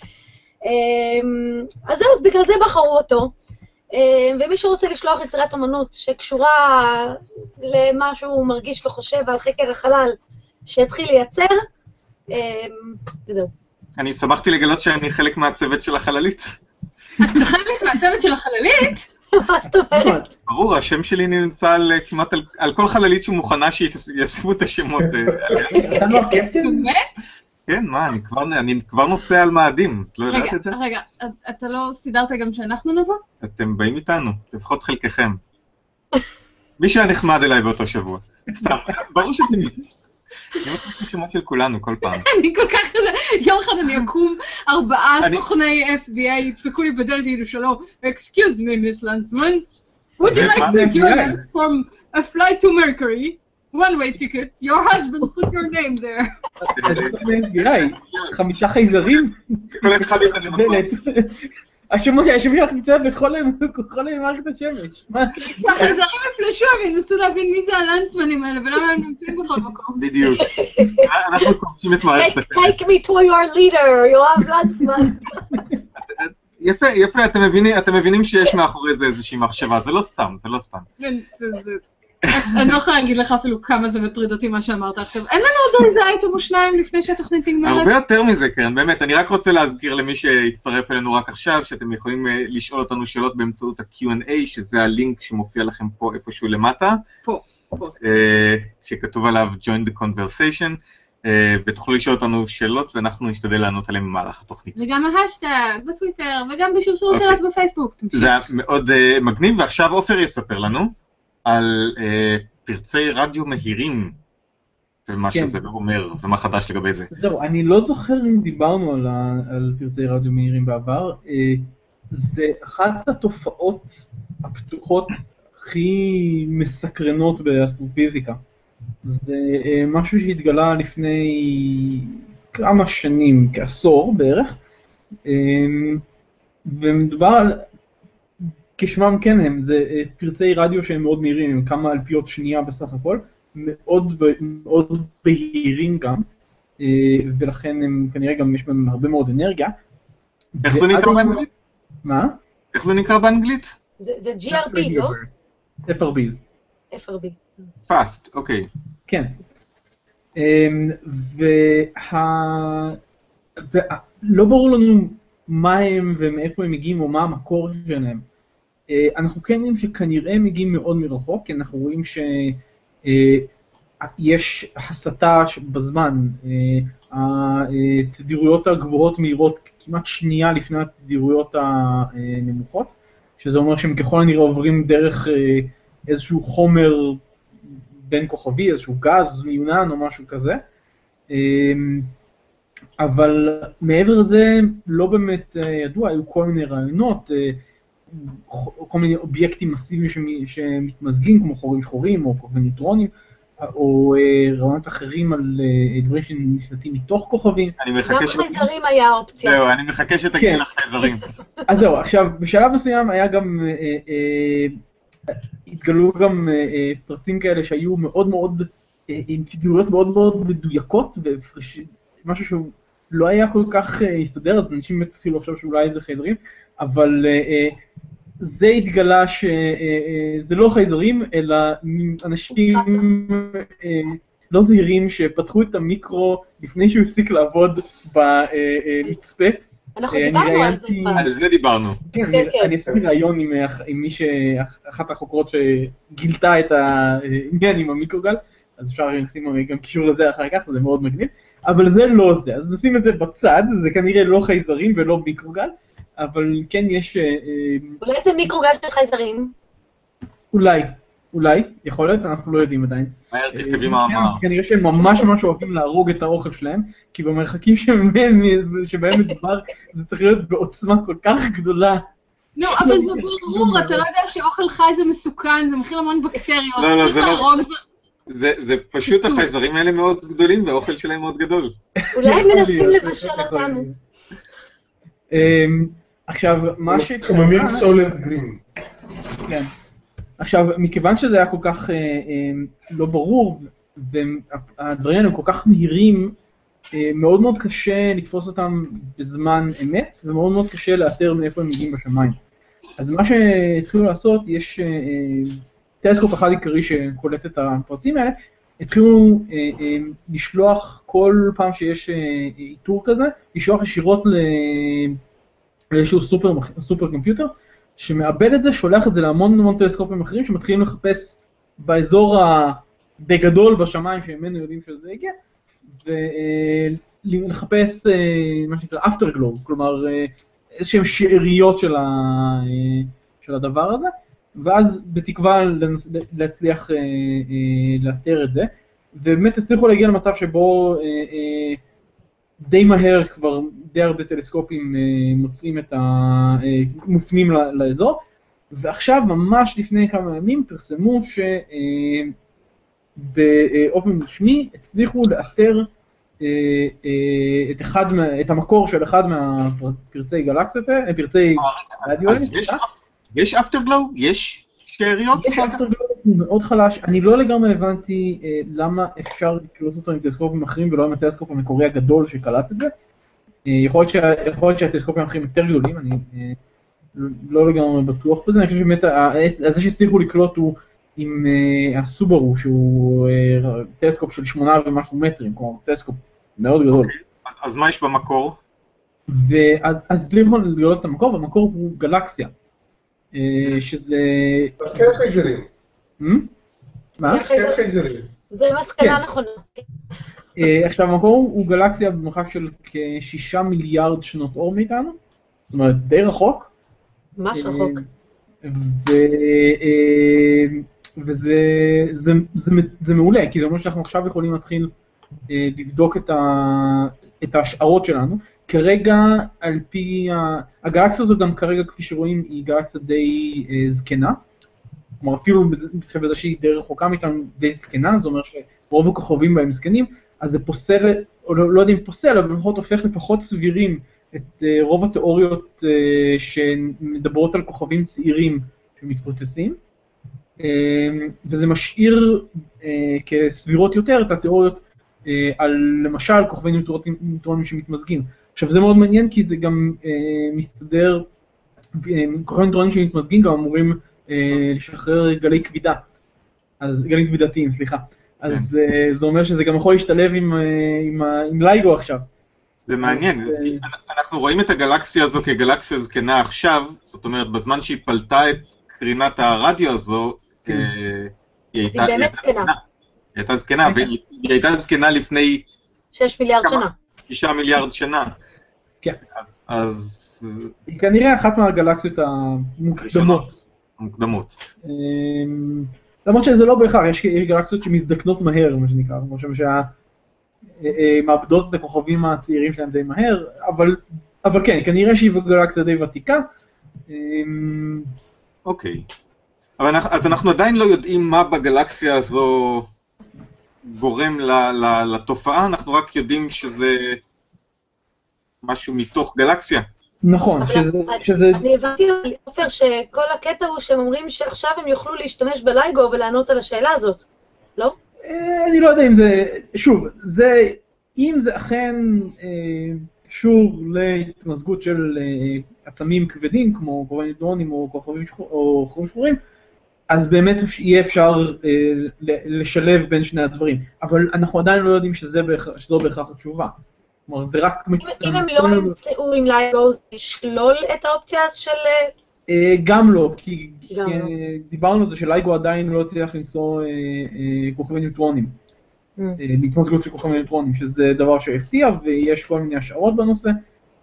אז זהו, אז בגלל זה בחרו אותו, ומי שרוצה לשלוח יצירת אומנות שקשורה למשהו הוא מרגיש וחושב על חקר החלל שהתחיל לייצר, וזהו. אני שמחתי לגלות שאני חלק מהצוות של החללית. אתה חלק מהצוות של החללית? מה זאת אומרת? ברור, השם שלי נמצא על כמעט על כל חללית שמוכנה שיאספו את השמות. אתה לא הקפטן? באמת? כן, מה, אני כבר נוסע על מאדים, את לא יודעת את זה? רגע, אתה לא סידרת גם שאנחנו נבוא? אתם באים איתנו, לפחות חלקכם. מי שהיה נחמד אליי באותו שבוע. סתם, ברור שאתם יודעים. אני מכיר את השמות של כולנו כל פעם. אני כל כך כזה, יום אחד אני אקום, ארבעה סוכני אף בי איי ידפקו לי בדלת ידעו שלום, Excuse me, Miss Lanzman, would you like to join us from a flight to Mercury? One-way ticket, your husband put your name there. חמישה חייזרים? כל אחד חליט אני מקום. השמות שלך נמצאת בכל מערכת השמש. שהחייזרים יפלשו, הם ינסו להבין מי זה הלנצמנים האלה, ולמה הם נמצאים בכל מקום. בדיוק. אנחנו קוראים את מערכת השמש. Take me to your leader, יואב לנצמן. יפה, יפה, אתם מבינים שיש מאחורי זה איזושהי מחשבה, זה לא סתם, זה לא סתם. אני לא יכולה להגיד לך אפילו כמה זה מטריד אותי מה שאמרת עכשיו. אין לנו עוד איזה אייטם או שניים לפני שהתוכנית נגמרת? הרבה יותר מזה, כן, באמת. אני רק רוצה להזכיר למי שהצטרף אלינו רק עכשיו, שאתם יכולים לשאול אותנו שאלות באמצעות ה-קיו אנד איי, שזה הלינק שמופיע לכם פה איפשהו למטה. פה, פה. שכתוב עליו Join the Conversation, ותוכלו לשאול אותנו שאלות, ואנחנו נשתדל לענות עליהם במהלך התוכנית. וגם ההשטג בטוויטר, וגם בשרשור שאלות בפייסבוק. זה מאוד מגניב, ועכשיו עופר יספר לנו. על uh, פרצי רדיו מהירים, ומה כן. שזה לא אומר, ומה חדש לגבי זה. זהו, אני לא זוכר אם דיברנו על, ה, על פרצי רדיו מהירים בעבר, זה אחת התופעות הפתוחות הכי מסקרנות באסטרופיזיקה. זה משהו שהתגלה לפני כמה שנים, כעשור בערך, ומדובר על, כשמם כן הם, זה פרצי רדיו שהם מאוד מהירים, הם כמה אלפיות שנייה בסך הכל, מאוד, מאוד בהירים גם, ולכן הם כנראה גם יש בהם הרבה מאוד אנרגיה. איך זה נקרא באנגלית? מה? איך זה נקרא באנגלית? זה ג'י אר בי, לא? אף אר ביז. אף אר בי. פאסט, אוקיי. כן. ולא ברור לנו מה הם ומאיפה הם מגיעים או מה המקור שלהם. אנחנו כן רואים שכנראה הם מגיעים מאוד מרחוק, כי אנחנו רואים שיש הסתה בזמן, התדירויות הגבוהות מהירות כמעט שנייה לפני התדירויות הנמוכות, שזה אומר שהם ככל הנראה עוברים דרך איזשהו חומר בין כוכבי, איזשהו גז מיונן או משהו כזה, אבל מעבר לזה לא באמת ידוע, היו כל מיני רעיונות, כל מיני אובייקטים מסיביים שמתמזגים, כמו חורים שחורים או כוכבי ניוטרונים, או רעיונות אחרים על דברים שנשלטים מתוך כוכבים. גם חייזרים היה אופציה. זהו, אני מחכה שתגיד לך חייזרים. אז זהו, עכשיו, בשלב מסוים היה גם, התגלו גם פרצים כאלה שהיו מאוד מאוד, עם תדירויות מאוד מאוד מדויקות, ומשהו שהוא לא היה כל כך הסתדר, אז אנשים התחילו לחשוב שאולי זה חייזרים, אבל זה התגלה שזה לא חייזרים, אלא אנשים לא זהירים שפתחו את המיקרו לפני שהוא הפסיק לעבוד במצפה. אנחנו דיברנו על זה פעם. על זה דיברנו. כן, אני עשיתי רעיון עם מי שאחת החוקרות שגילתה את העניין עם המיקרוגל, אז אפשר לשים גם קישור לזה אחר כך, זה מאוד מגניב, אבל זה לא זה, אז נשים את זה בצד, זה כנראה לא חייזרים ולא מיקרוגל, אבל כן יש... אולי זה מיקרוגל של חייזרים? אולי, אולי, יכול להיות, אנחנו לא יודעים עדיין. מהר תכתבי מאמר. כנראה שהם ממש ממש אוהבים להרוג את האוכל שלהם, כי במרחקים שבהם מדובר זה צריך להיות בעוצמה כל כך גדולה. לא, אבל זה ברור, אתה לא יודע שאוכל חי זה מסוכן, זה מכיל המון בקטריות, צריך להרוג... זה פשוט החייזרים האלה מאוד גדולים והאוכל שלהם מאוד גדול. אולי הם מנסים לבשל אותנו. עכשיו, מה ש... חוממים סולר גרין. כן. עכשיו, מכיוון שזה היה כל כך לא ברור, והדברים האלה כל כך מהירים, מאוד מאוד קשה לתפוס אותם בזמן אמת, ומאוד מאוד קשה לאתר מאיפה הם מגיעים בשמיים. אז מה שהתחילו לעשות, יש טלסקופ אחד עיקרי שקולט את הפרצים האלה, התחילו לשלוח כל פעם שיש איתור כזה, לשלוח ישירות לאיזשהו סופר, סופר קומפיוטר, שמאבד את זה, שולח את זה להמון המון טלסקופים אחרים, שמתחילים לחפש באזור בגדול בשמיים, שממנו יודעים שזה הגיע, ולחפש מה שנקרא afterglow, כלומר איזשהם שאריות של, ה, של הדבר הזה, ואז בתקווה להצליח לאתר את זה, ובאמת הצליחו להגיע למצב שבו די מהר כבר די הרבה טלסקופים מוצאים את ה... מופנים לאזור, ועכשיו ממש לפני כמה ימים פרסמו שבאופן רשמי הצליחו לאתר את, אחד, את המקור של אחד מהפרצי גלקסיות, פרצי רדיו. אז יש, יש אפטרגלו? יש שאריות? יש אפטרגלו, הוא מאוד חלש. אני לא לגמרי הבנתי למה אפשר לקלוט אותו עם טלסקופים אחרים ולא עם הטלסקופ המקורי הגדול שקלט את זה. יכול להיות שהטלסקופים האחרים יותר גדולים, אני לא לגמרי בטוח בזה. אני חושב שבאמת, זה שהצליחו לקלוט הוא עם הסוברו, שהוא טלסקופ של שמונה ומשהו מטרים, כלומר טלסקופ מאוד גדול. אז מה יש במקור? אז הצליחו לראות את המקור, והמקור הוא גלקסיה. שזה... אז כן חייזרים. מה? כן חייזרים. זה מסקנה נכונה. עכשיו, המקור הוא גלקסיה במרחק של כשישה מיליארד שנות אור מאיתנו, זאת אומרת, די רחוק. ממש רחוק. וזה זה, זה, זה מעולה, כי זה אומר שאנחנו עכשיו יכולים להתחיל אה, לבדוק את, ה, את ההשערות שלנו. כרגע, על פי, הגלקסיה הזו גם כרגע, כפי שרואים, היא גלקסיה די אה, זקנה. כלומר, אפילו באיזושהי דרך רחוקה מאיתנו די זקנה, זה אומר שרוב הכוכבים בהם זקנים, אז זה פוסל, או לא, לא יודע אם פוסל, אבל לפחות הופך לפחות סבירים את uh, רוב התיאוריות uh, שמדברות על כוכבים צעירים שמתפוצצים, uh, וזה משאיר uh, כסבירות יותר את התיאוריות uh, על למשל כוכבי ניוטרונים שמתמזגים. עכשיו זה מאוד מעניין כי זה גם uh, מסתדר, uh, כוכבי ניוטרונים שמתמזגים גם אמורים uh, לשחרר גלי כבידה, אז, גלים כבידתיים, סליחה. אז uh, זה אומר שזה גם יכול להשתלב עם, uh, עם, עם לייגו עכשיו. זה מעניין, אז אנחנו רואים את הגלקסיה הזו כגלקסיה זקנה עכשיו, זאת אומרת, בזמן שהיא פלטה את קרינת הרדיו הזו, היא הייתה באמת זקנה. היא הייתה זקנה, והיא הייתה זקנה לפני... שש מיליארד שנה. שישה מיליארד שנה. כן. אז... היא כנראה אחת מהגלקסיות המוקדמות. המוקדמות. למרות שזה לא בהכרח, יש גלקסיות שמזדקנות מהר, מה שנקרא, כמו שה... מאבדות את הכוכבים הצעירים שלהם די מהר, אבל, אבל כן, כנראה שהיא גלקסיה די ותיקה. אוקיי. אבל אז אנחנו עדיין לא יודעים מה בגלקסיה הזו גורם לתופעה, אנחנו רק יודעים שזה משהו מתוך גלקסיה. נכון, שזה... אני הבנתי, עופר, שכל הקטע הוא שהם אומרים שעכשיו הם יוכלו להשתמש בלייגו ולענות על השאלה הזאת, לא? אני לא יודע אם זה, שוב, זה, אם זה אכן קשור להתמזגות של עצמים כבדים, כמו כוכבים ניוטרונים או כוכבים שחורים, אז באמת יהיה אפשר לשלב בין שני הדברים. אבל אנחנו עדיין לא יודעים שזו בהכרח התשובה. כלומר, זה רק... אם הם לא ימצאו עם לייגו, זה ישלול את האופציה של... גם לא, כי דיברנו על זה שלייגו עדיין לא הצליח למצוא כוכבי ניוטרונים, בהתמזגות של כוכבי ניוטרונים, שזה דבר שהפתיע ויש כל מיני השערות בנושא,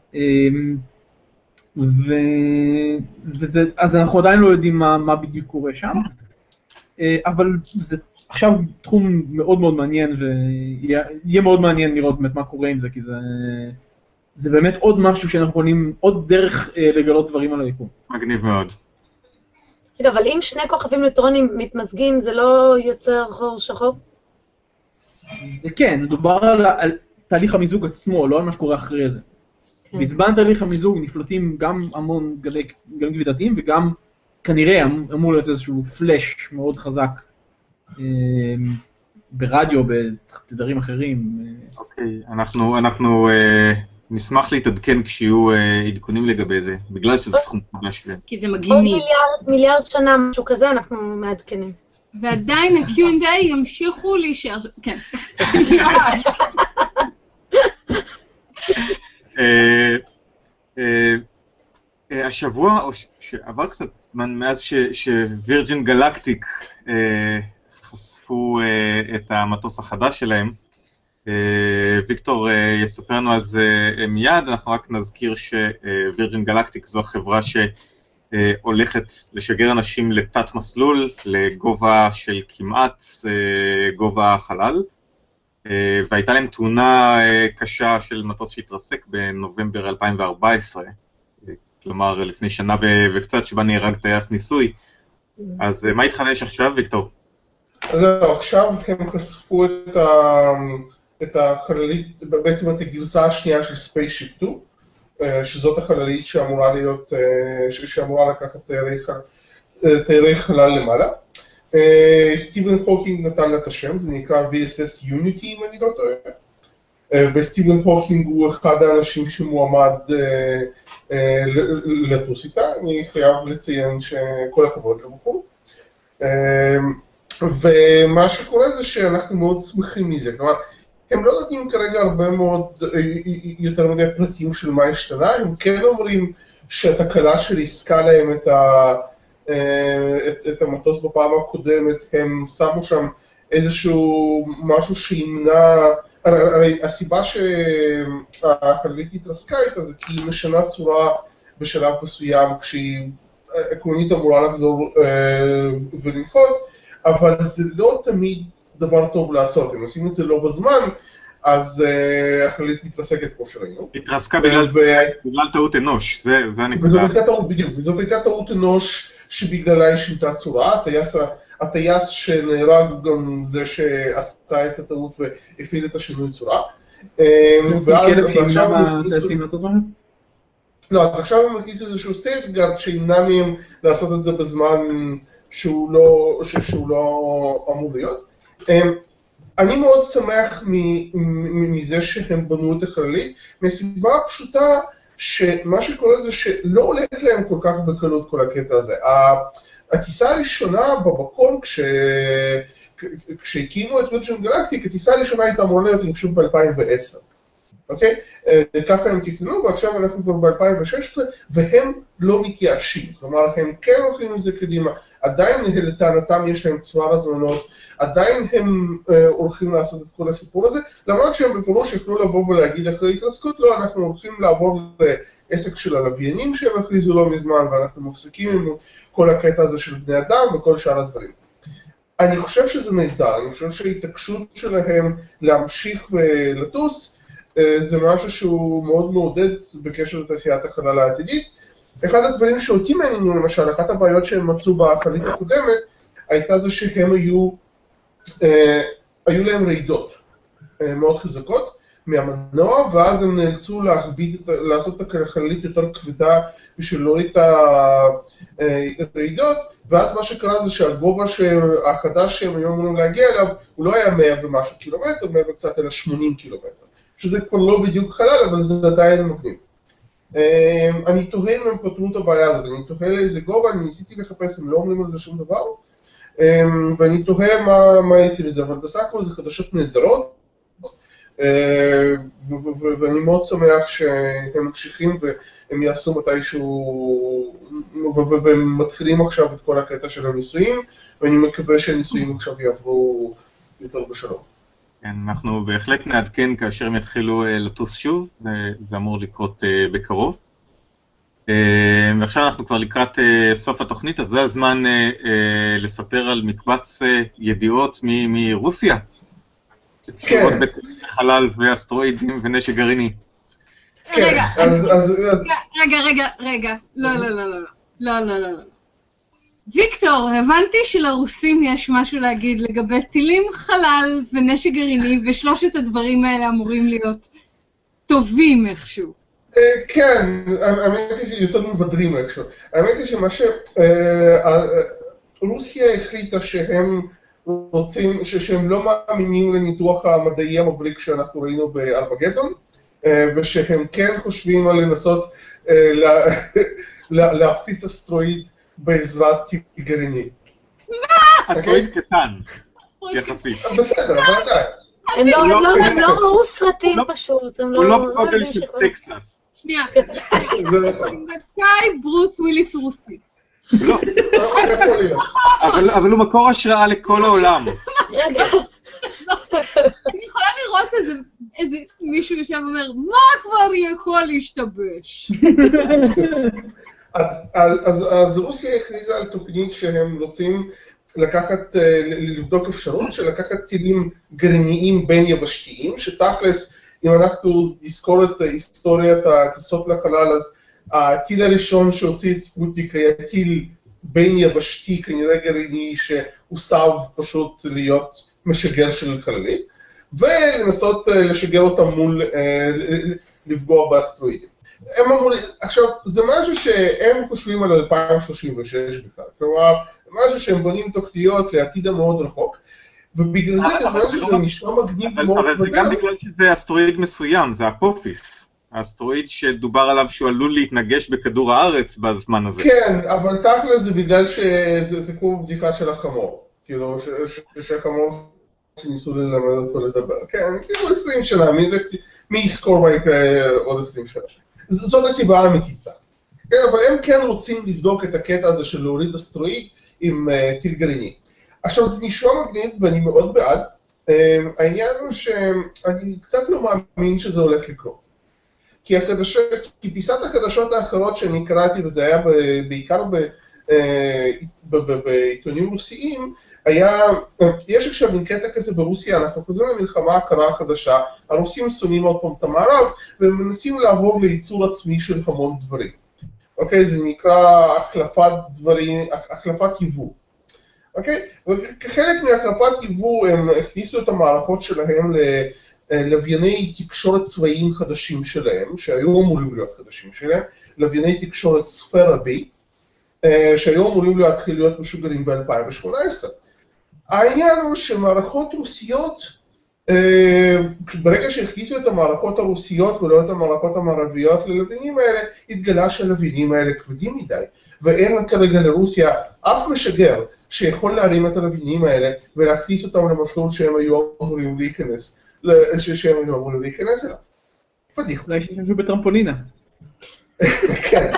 אז אנחנו עדיין לא יודעים מה בדיוק קורה שם, אבל זה עכשיו תחום מאוד מאוד מעניין ויהיה מאוד מעניין לראות באמת מה קורה עם זה, כי זה... זה באמת עוד משהו שאנחנו יכולים, עוד דרך אה, לגלות דברים על היקום. מגניב מאוד. רגע, אבל אם שני כוכבים ניוטרונים מתמזגים, זה לא יוצר חור שחור? כן, מדובר על, על תהליך המיזוג עצמו, לא על מה שקורה אחרי זה. כן. בזמן תהליך המיזוג נפלטים גם המון גלים כבידתיים, וגם כנראה אמור להיות איזשהו פלאש מאוד חזק אה, ברדיו, בתדרים אחרים. אוקיי, אנחנו... אנחנו אה... נשמח להתעדכן כשיהיו עדכונים לגבי זה, בגלל שזה תחום חדש. כי זה מגניב. עוד מיליארד שנה, משהו כזה, אנחנו מעדכנים. ועדיין ה-קיו אנד איי ימשיכו להישאר... כן. השבוע, או שעבר קצת זמן מאז שווירג'ין גלקטיק חשפו את המטוס החדש שלהם, ויקטור יספר לנו על זה מיד, אנחנו רק נזכיר שווירג'ין גלקטיק זו החברה שהולכת לשגר אנשים לתת מסלול, לגובה של כמעט גובה החלל, והייתה להם תאונה קשה של מטוס שהתרסק בנובמבר אלפיים וארבע עשרה, כלומר לפני שנה וקצת שבה נהרג טייס ניסוי. אז מה התחדש עכשיו, ויקטור? אז עכשיו הם חשפו את ה... את החללית, בעצם את הגרסה השנייה של ספייסשיפ שתיים, שזאת החללית שאמורה להיות, שאמורה לקחת תיירי חלל למעלה. סטיבן הוקינג נתן לה את השם, זה נקרא וי אס אס Unity אם אני לא טועה. וסטיבן הוקינג הוא אחד האנשים שמועמד לטוס איתה, אני חייב לציין שכל הכבוד לבחור. ומה שקורה זה שאנחנו מאוד שמחים מזה, כלומר, הם לא יודעים כרגע הרבה מאוד, יותר מדי פרטים של מה השתנה, הם כן אומרים שהתקלה שהזכה להם את, ה, את, את המטוס בפעם הקודמת, הם שמו שם איזשהו משהו שימנע, הרי הסיבה שהחללית התרסקה איתה זה כי היא משנה צורה בשלב מסוים, כשהיא עקרונית אמורה לחזור ולנחות, אבל זה לא תמיד דבר טוב לעשות, אם עושים את זה לא בזמן, אז החללית מתרסקת כמו שראינו. התרסקה בגלל טעות אנוש, זה הנקודה. וזאת הייתה טעות בדיוק, וזאת הייתה טעות אנוש שבגללה היא שינתה צורה, הטייס שנהרג גם זה שעשה את הטעות והפעיל את השינוי צורה. לא, אז עכשיו הם מכניסו איזשהו סייפגארד שימנע מהם לעשות את זה בזמן שהוא לא, שהוא לא אמור להיות. אני מאוד שמח מזה שהם בנו את החללית, מסיבה פשוטה שמה שקורה זה שלא הולך להם כל כך בקלות כל הקטע הזה. הטיסה הראשונה במקום כשהקימו את וירג'ן גלקטיק, הטיסה הראשונה הייתה אמורה להיות פשוט ב-אלפיים ועשר. אוקיי? ככה הם תכננו, ועכשיו אנחנו כבר ב-אלפיים ושש עשרה, והם לא מתייאשים. כלומר, הם כן הולכים עם זה קדימה, עדיין לטענתם יש להם צוואר הזמנות, עדיין הם הולכים לעשות את כל הסיפור הזה, למרות שהם בפירוש יכלו לבוא ולהגיד אחרי התרסקות, לא, אנחנו הולכים לעבור לעסק של הלוויינים שהם הכריזו לא מזמן, ואנחנו מפסיקים עם כל הקטע הזה של בני אדם וכל שאר הדברים. אני חושב שזה נהדר, אני חושב שההתעקשות שלהם להמשיך ולטוס, זה משהו שהוא מאוד מעודד בקשר לתעשיית החלל העתידית. אחד הדברים שאותי מעניינו, למשל, אחת הבעיות שהם מצאו בחללית הקודמת, הייתה זה שהם היו, היו להם רעידות מאוד חזקות מהמנוע, ואז הם נאלצו להכביד, לעשות את החללית יותר כבדה בשביל להוריד את הרעידות, ואז מה שקרה זה שהגובה החדש שהם היו אמורים להגיע אליו, הוא לא היה מאה ומשהו קילומטר, מאה וקצת אלא שמונים קילומטר. שזה כבר לא בדיוק חלל, אבל זה עדיין מגניב. אני תוהה אם הם פתרו את הבעיה הזאת, אני תוהה לאיזה גובה, אני ניסיתי לחפש, הם לא אומרים על זה שום דבר, ואני תוהה מה יצא לזה, אבל בסך הכל זה חדשות נהדרות, ואני מאוד שמח שהם ממשיכים והם יעשו מתישהו, והם מתחילים עכשיו את כל הקטע של הניסויים, ואני מקווה שהניסויים עכשיו יעברו יותר בשלום. כן, אנחנו בהחלט נעדכן כאשר הם יתחילו לטוס שוב, זה אמור לקרות בקרוב. ועכשיו אנחנו כבר לקראת סוף התוכנית, אז זה הזמן לספר על מקבץ ידיעות מרוסיה. שקשורות בחלל ואסטרואידים ונשק גרעיני. רגע, רגע, רגע, רגע, לא, לא, לא, לא, לא, לא, לא, לא. ויקטור, הבנתי שלרוסים יש משהו להגיד לגבי טילים, חלל ונשק גרעיני, ושלושת הדברים האלה אמורים להיות טובים איכשהו. כן, האמת היא שיותר מבדרים איכשהו. האמת היא שמה שרוסיה החליטה שהם רוצים, שהם לא מאמינים לניתוח המדעי המבריק שאנחנו ראינו בארמגדון, ושהם כן חושבים על לנסות להפציץ אסטרואיד בעזרת טיל גרעיני. אסטרואיד קטן, יחסית. בסדר, אבל עדיין. הם לא ראו סרטים פשוט. הוא לא בגודל של טקסס. שנייה, מתי ברוס וויליס רוסי? לא. אבל הוא מקור השראה לכל העולם. אני יכולה לראות איזה מישהו יושב ואומר, מה כבר יכול להשתבש? אז רוסיה הכריזה על תוכנית שהם רוצים לקחת, לבדוק אפשרות של לקחת טילים גרעיניים בין יבשתיים, שתכלס, אם אנחנו נזכור את היסטוריית הטיסות לחלל, אז הטיל הראשון שהוציא את ספוטניק היה טיל בין יבשתי, כנראה גרעיני, שהוסב פשוט להיות משגר של חללית, ולנסות לשגר אותם מול, לפגוע באסטרואידים. הם אמרו, עכשיו, זה משהו שהם חושבים על אלפיים שלושים ושש בכלל, כלומר, משהו שהם בונים תוכניות לעתיד המאוד רחוק, ובגלל זה, בזמן שזה נשמע מגניב מאוד. אבל זה גם בגלל שזה אסטרואיד מסוים, זה אפופיס. האסטרואיד שדובר עליו שהוא עלול להתנגש בכדור הארץ בזמן הזה. כן, אבל תכל'ס זה בגלל שזה כמו בדיחה של החמור. כאילו, שהחמור שניסו ללמד אותו לדבר. כן, כאילו עשרים שנה, מי יזכור מה יקרה עוד עשרים שנה. זאת הסיבה האמיתית. כן, אבל הם כן רוצים לבדוק את הקטע הזה של להוריד אסטרואיד עם טיל גרעיני. עכשיו, זה נשמע מגניב ואני מאוד בעד. העניין הוא שאני קצת לא מאמין שזה הולך לקרות. כי, החדשות, כי פיסת החדשות האחרות שאני קראתי, וזה היה בעיקר בעיתונים רוסיים, היה, יש עכשיו מין קטע כזה ברוסיה, אנחנו חוזרים למלחמה הקרה החדשה, הרוסים שונאים עוד פעם את המערב, והם מנסים לעבור לייצור עצמי של המון דברים. אוקיי, זה נקרא החלפת דברים, החלפת יבוא. אוקיי? וכחלק מהחלפת יבוא הם הכניסו את המערכות שלהם ללווייני תקשורת צבאיים חדשים שלהם, שהיו אמורים להיות חדשים שלהם, לווייני תקשורת ספירה בי, שהיו אמורים להתחיל להיות משוגרים ב-אלפיים שמונה עשרה. העניין הוא שמערכות רוסיות, ברגע שהכניסו את המערכות הרוסיות ולא את המערכות המערביות ללוויינים האלה, התגלה שהלוויינים האלה כבדים מדי, ואין כרגע לרוסיה אף משגר שיכול להרים את הלוויינים האלה ולהכניס אותם למסלול שהם היו אמורים להיכנס, שהם היו אמורים להיכנס אליו. פתיח. אולי שישתמשו בטרמפולינה. כן.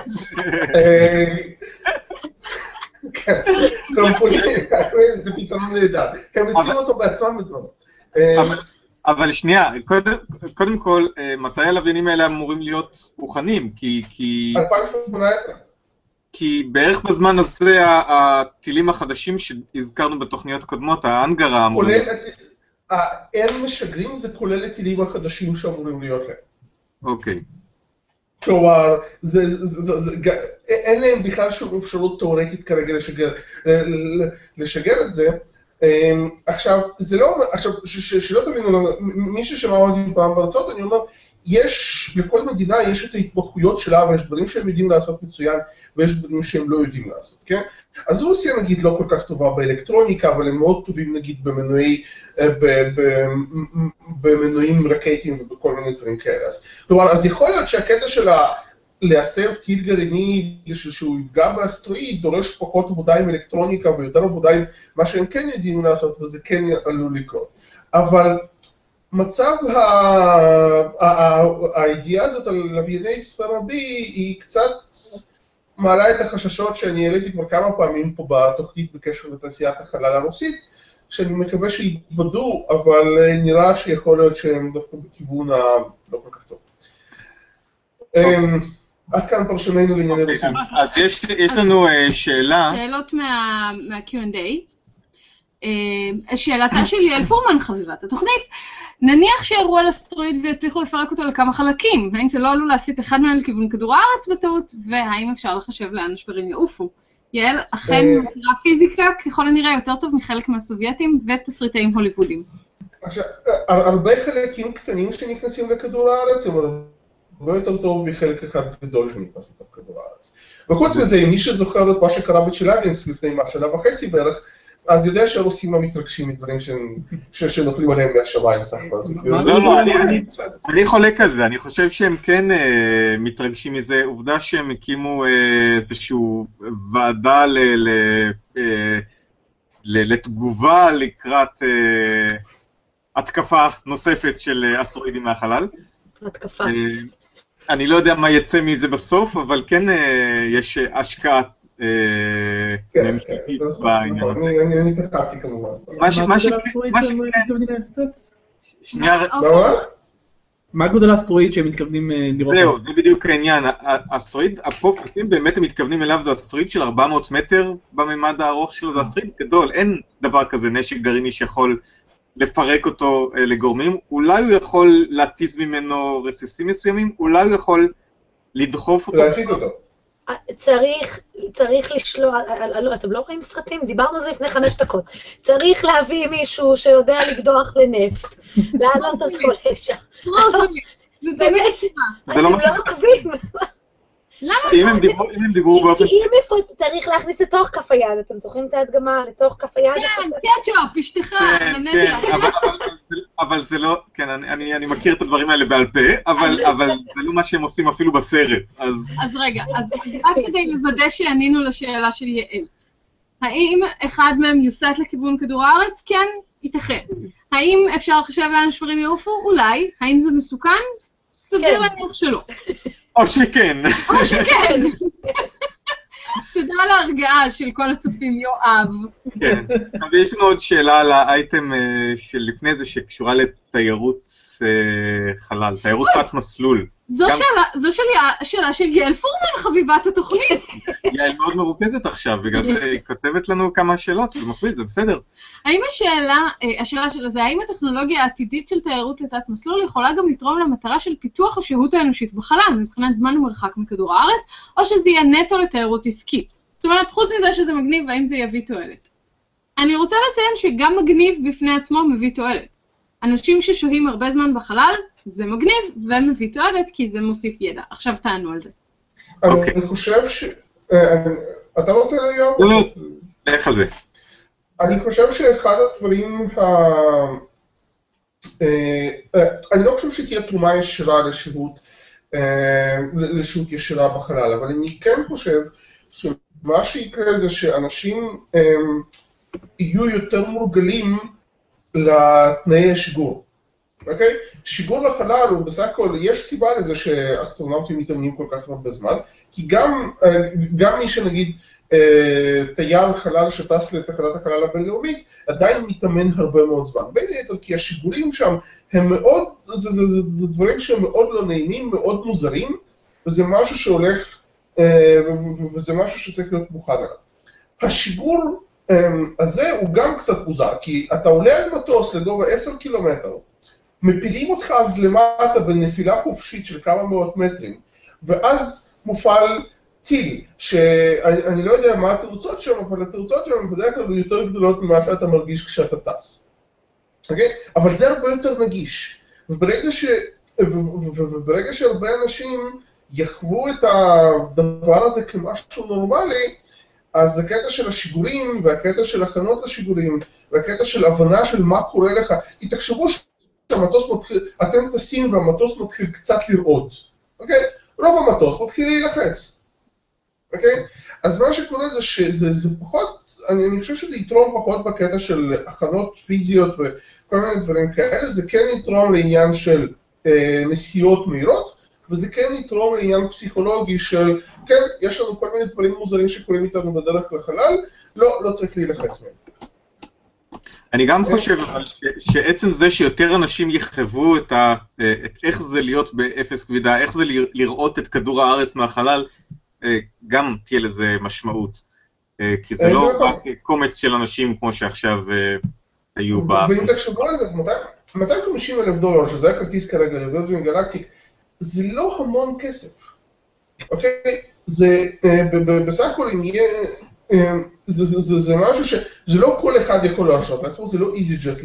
כן, טרמפולינה, זה פתרון נהדר. הם הציעו אותו בעצמם בזמן. אבל שנייה, קודם כל, מתי הלוויינים האלה אמורים להיות מוכנים? כי... אלפיים שמונה עשרה. כי בערך בזמן הזה הטילים החדשים שהזכרנו בתוכניות קודמות, האנגרה אמורים... אין משגרים, זה כולל הטילים החדשים שאמורים להיות להם. אוקיי. כלומר, אין להם בכלל שום אפשרות תיאורטית כרגע לשגר את זה. עכשיו, זה לא, עכשיו, שלא תבינו, מי ששמע אותי פעם בארצות, אני אומר, יש, לכל מדינה יש את ההתמחויות שלה, ויש דברים שהם יודעים לעשות מצוין, ויש דברים שהם לא יודעים לעשות, כן? אז רוסיה, נגיד, לא כל כך טובה באלקטרוניקה, אבל הם מאוד טובים, נגיד, במנועי, במנועים רקטיים ובכל מיני דברים כאלה. כלומר, אז יכול להיות שהקטע שלה להסב טיל גרעיני שהוא יפגע באסטרואיד, דורש פחות עבודה עם אלקטרוניקה ויותר עבודה עם מה שהם כן יודעים לעשות, וזה כן עלול לקרות. אבל מצב הידיעה הזאת על לווייני ספירה בי היא קצת מעלה את החששות שאני העליתי כבר כמה פעמים פה בתוכנית בקשר לתעשיית החלל הרוסית, שאני מקווה שיתבדו, אבל נראה שיכול להיות שהם דווקא בכיוון הלא כל כך טוב. עד כאן פרשננו לענייני רוסים. אז יש לנו שאלה. שאלות מה-קיו אנד איי. שאלתה של יעל פורמן, חביבת התוכנית. נניח שירו על אסטרואיד והצליחו לפרק אותו לכמה חלקים, האם זה לא עלול להסיט אחד מהם לכיוון כדור הארץ בטעות, והאם אפשר לחשב לאן השברים יעופו? יעל, אכן מכירה פיזיקה ככל הנראה יותר טוב מחלק מהסובייטים ותסריטאים הוליוודיים. עכשיו, הרבה חלקים קטנים שנכנסים לכדור הארץ, הם הרבה יותר טוב מחלק אחד גדול שנכנס לכדור הארץ. וחוץ מזה, מי שזוכר את מה שקרה בצ'לאבינסק לפני שנה וחצי בערך, אז יודע שהרוסים לא מתרגשים מדברים שנופלים עליהם מהשמיים סך הכל. לא, לא, אני חולק על זה, אני חושב שהם כן מתרגשים מזה, עובדה שהם הקימו איזושהי ועדה לתגובה לקראת התקפה נוספת של אסטרואידים מהחלל. התקפה. אני לא יודע מה יצא מזה בסוף, אבל כן יש השקעה ממשלתית בעניין הזה. אני צחקתי כמובן. מה שכן... שנייה... מה גודל האסטרואיד שהם מתכוונים לראות? זהו, זה בדיוק העניין. האסטרואיד, הפופוסים באמת הם מתכוונים אליו, זה אסטרואיד של ארבע מאות מטר בממד הארוך שלו, זה אסטרואיד גדול, אין דבר כזה נשק גרעיני שיכול לפרק אותו לגורמים, אולי הוא יכול להטיס ממנו רסיסים מסוימים, אולי הוא יכול לדחוף אותו. להסיט אותו. צריך, צריך לשלוח, אתם לא רואים סרטים? דיברנו על זה לפני חמש דקות. צריך להביא מישהו שיודע לקדוח לנפט, לעלות אותו לשם. זה באמת נשמע. אתם לא עוקבים. למה? אם הם דיברו באופן... כי אם איפה צריך להכניס לתוך כף היד, אתם זוכרים את ההדגמה לתוך כף היד? כן, קטשופ, אשתך, לנדיה. אבל זה לא, כן, אני מכיר את הדברים האלה בעל פה, אבל זה לא מה שהם עושים אפילו בסרט, אז... אז רגע, אז רק כדי לוודא שענינו לשאלה של יעל. האם אחד מהם יוסט לכיוון כדור הארץ? כן, ייתכן. האם אפשר לחשב לאן שברים יעופו? אולי. האם זה מסוכן? סביר להניח שלא. או שכן. או שכן. תודה על ההרגעה של כל הצופים, יואב. כן. ויש לנו עוד שאלה על האייטם שלפני זה, שקשורה לתיירות חלל, תיירות תת מסלול. זו גם- שאלה, זו שאלה, שאלה של יעל פורמן, חביבת התוכנית. יעל מאוד מרוכזת עכשיו, בגלל זה היא כותבת לנו כמה שאלות, במקביל, זה בסדר. האם השאלה, אה, השאלה שלה זה, האם הטכנולוגיה העתידית של תיירות לתת מסלול יכולה גם לתרום למטרה של פיתוח השהות האנושית בחלל, מבחינת זמן ומרחק מכדור הארץ, או שזה יהיה נטו לתיירות עסקית? זאת אומרת, חוץ מזה שזה מגניב, האם זה יביא תועלת? אני רוצה לציין שגם מגניב בפני עצמו מביא תועלת. אנשים ששוהים הרבה זמן בחלל, זה מגניב ומביא תועלת, כי זה מוסיף ידע. עכשיו תענו על זה. אוקיי. אני חושב ש... אה, אני- אתה רוצה ליום? לא, לך על זה. אני חושב שאחד הדברים ה... אה, אה, אני לא חושב שתהיה תרומה ישירה לשהות, אה, לשהות ישירה בחלל, אבל אני כן חושב שמה שיקרה זה שאנשים אה, יהיו יותר מורגלים לתנאי השיגור. אוקיי? שיגור לחלל הוא בסך הכל, יש סיבה לזה שאסטרונאוטים מתאמנים כל כך הרבה זמן, כי גם, גם מי שנגיד תייר חלל שטס לתחנת החלל הבינלאומית, עדיין מתאמן הרבה מאוד זמן. בין היתר, כי השיגורים שם הם מאוד, זה, זה, זה, זה דברים שהם מאוד לא נעימים, מאוד מוזרים, וזה משהו שהולך, וזה משהו שצריך להיות מוכן עליו. השיגור הזה הוא גם קצת מוזר, כי אתה עולה על מטוס לגובה עשרה קילומטר, מפילים אותך אז למטה בנפילה חופשית של כמה מאות מטרים, ואז מופעל טיל, שאני לא יודע מה התאוצות שם, אבל התאוצות שם בדרך כלל יותר גדולות ממה שאתה מרגיש כשאתה טס. אוקיי? אבל זה הרבה יותר נגיש. וברגע, ש... וברגע שהרבה אנשים יחוו את הדבר הזה כמשהו נורמלי, אז הקטע של השיגורים, והקטע של הכנות לשיגורים, והקטע של הבנה של מה קורה לך, כי תחשבו שהמטוס מתחיל, אתם טסים והמטוס מתחיל קצת לראות, אוקיי? רוב המטוס מתחיל להילחץ, אוקיי? אז מה שקורה זה שזה זה פחות, אני, אני חושב שזה יתרום פחות בקטע של הכנות פיזיות וכל מיני דברים כאלה, זה כן יתרום לעניין של אה, נסיעות מהירות, וזה כן יתרום לעניין פסיכולוגי של, כן, יש לנו כל מיני דברים מוזרים שקורים איתנו בדרך לחלל, לא, לא צריך להילחץ מהם. אני גם חושב אבל ש, שעצם זה שיותר אנשים יחוו את, ה, את איך זה להיות באפס כבידה, איך זה לראות את כדור הארץ מהחלל, גם תהיה לזה משמעות. כי זה לא רק קומץ של אנשים כמו שעכשיו היו ב... ואם תחשבו על זה, מאתיים וחמישים אלף דולר, שזה הכרטיס כרגע לווירג'ין גלקטיק, זה לא המון כסף, אוקיי? זה בסך הכל אם יהיה... זה, זה, זה, זה משהו ש... זה לא כל אחד יכול להרשות, לעצמו זה לא איזי ג'ט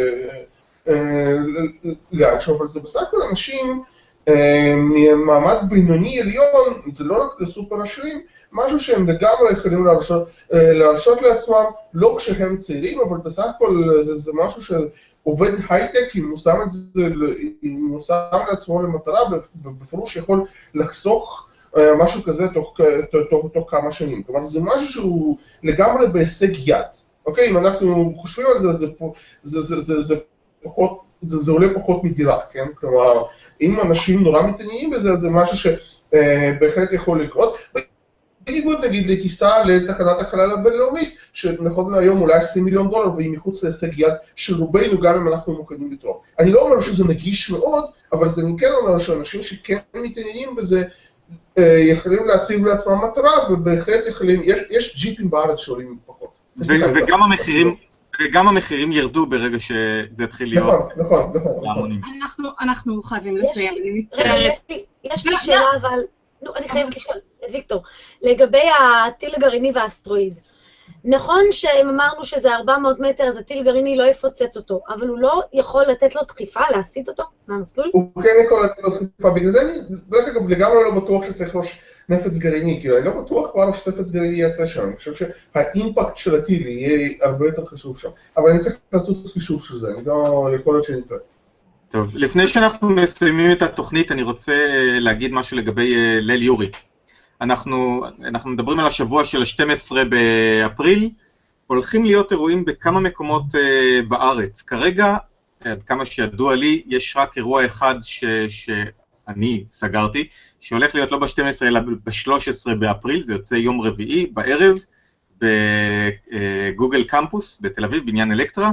לאנשהו, אבל זה בסך הכל אנשים ממעמד בינוני עליון, זה לא רק לסופר עשירים, משהו שהם לגמרי יכולים להרשות, להרשות לעצמם, לא כשהם צעירים, אבל בסך הכל זה, זה משהו שעובד הייטק, אם הוא שם את זה, אם הוא שם לעצמו למטרה, בפירוש יכול לחסוך משהו כזה תוך, תוך, תוך, תוך כמה שנים. כלומר, זה משהו שהוא לגמרי בהישג יד. אוקיי? אם אנחנו חושבים על זה, זה, זה, זה, זה, זה, פחות, זה, זה עולה פחות מדירה, כן? כלומר, אם אנשים נורא מתעניינים בזה, זה משהו שבהחלט יכול לקרות. בניגוד, נגיד, לטיסה לתחנת החלל הבינלאומית, שנכון להיום אולי עשרים מיליון דולר, והיא מחוץ להישג יד של רובנו, גם אם אנחנו מוכנים לתרום. אני לא אומר שזה נגיש מאוד, אבל זה כן אומר שאנשים שכן מתעניינים בזה, יכולים להציב לעצמם מטרה, ובהחלט יכולים, יש, יש ג'יפים בארץ שעולים פחות. וגם המחירים, וגם המחירים ירדו ברגע שזה יתחיל להיות. נכון, נכון, נכון. אנחנו, אנחנו חייבים לסיים. יש לי שאלה, אבל, נו, אני חייבת לשאול את ויקטור, לגבי הטיל הגרעיני והאסטרואיד. נכון שהם אמרנו שזה ארבע מאות מטר, אז הטיל גרעיני לא יפוצץ אותו, אבל הוא לא יכול לתת לו דחיפה, להסיט אותו מהמסלול? הוא כן יכול לתת לו דחיפה, בגלל זה אני, דרך אגב, לגמרי לא בטוח שצריך ראש נפץ גרעיני, כאילו, אני לא בטוח כבר שנפץ גרעיני יעשה שם, אני חושב שהאימפקט של הטיל יהיה הרבה יותר חשוב שם, אבל אני צריך לעשות חישוב של זה, אני לא יכול להיות שאני טועה. טוב, לפני שאנחנו מסיימים את התוכנית, אני רוצה להגיד משהו לגבי ליל יורי. אנחנו, אנחנו מדברים על השבוע של ה-שנים עשר באפריל, הולכים להיות אירועים בכמה מקומות uh, בארץ. כרגע, עד כמה שידוע לי, יש רק אירוע אחד ש, שאני סגרתי, שהולך להיות לא ב-שנים עשר אלא ב-שלושה עשר באפריל, זה יוצא יום רביעי בערב, בגוגל קמפוס בתל אביב, בניין אלקטרה,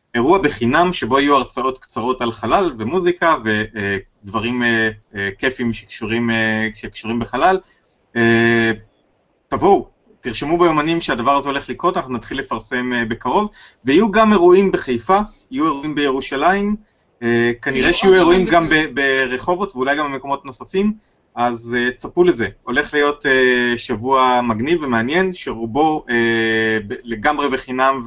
אירוע בחינם שבו יהיו הרצאות קצרות על חלל ומוזיקה ודברים כיפים שקשורים, שקשורים בחלל. תבואו, תרשמו ביומנים שהדבר הזה הולך לקרות, אנחנו נתחיל לפרסם בקרוב, ויהיו גם אירועים בחיפה, יהיו אירועים בירושלים, כנראה שיהיו אירועים גם ברחובות ואולי גם במקומות נוספים, אז צפו לזה. הולך להיות שבוע מגניב ומעניין, שרובו לגמרי בחינם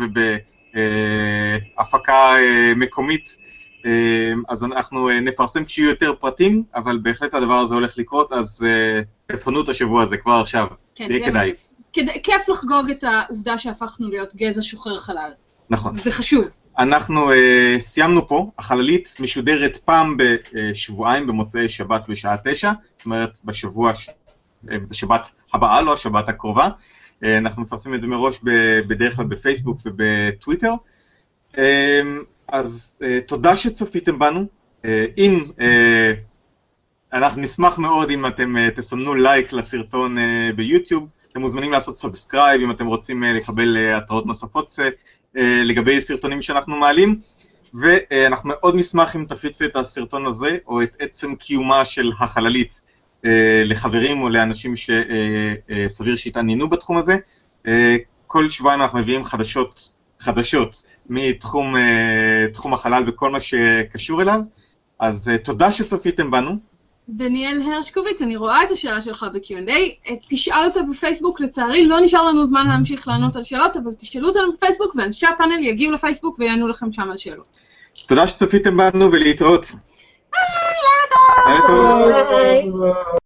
ובהפקה מקומית, אז אנחנו נפרסם כשיהיו יותר פרטים, אבל בהחלט הדבר הזה הולך לקרות, אז תפנו את השבוע הזה כבר עכשיו, תהיה כדאי. כיף לחגוג את העובדה שהפכנו להיות גזע שוחר חלל. נכון. זה חשוב. אנחנו uh, סיימנו פה, החללית משודרת פעם בשבועיים במוצאי שבת בשעה תשע, זאת אומרת בשבוע, בשבת הבאה, לא השבת הקרובה. Uh, אנחנו מפרסמים את זה מראש בדרך כלל בפייסבוק ובטוויטר. Uh, אז uh, תודה שצפיתם בנו. Uh, אם, uh, אנחנו נשמח מאוד אם אתם uh, תסמנו לייק לסרטון uh, ביוטיוב, אתם מוזמנים לעשות סאבסקרייב אם אתם רוצים uh, לקבל uh, התראות נוספות uh, לגבי סרטונים שאנחנו מעלים, ואנחנו מאוד נשמח אם תפיצו את הסרטון הזה, או את עצם קיומה של החללית לחברים או לאנשים שסביר שהתעניינו בתחום הזה. כל שבועיים אנחנו מביאים חדשות, חדשות מתחום תחום החלל וכל מה שקשור אליו, אז תודה שצפיתם בנו. דניאל הרשקוביץ, אני רואה את השאלה שלך ב-קיו אנד איי, תשאל אותה בפייסבוק, לצערי לא נשאר לנו זמן להמשיך לענות על שאלות, אבל תשאלו אותנו בפייסבוק ואנשי הפאנל יגיעו לפייסבוק ויענו לכם שם על שאלות. תודה שצפיתם בנו ולהתראות. ביי, לילה טוב! לילה טוב!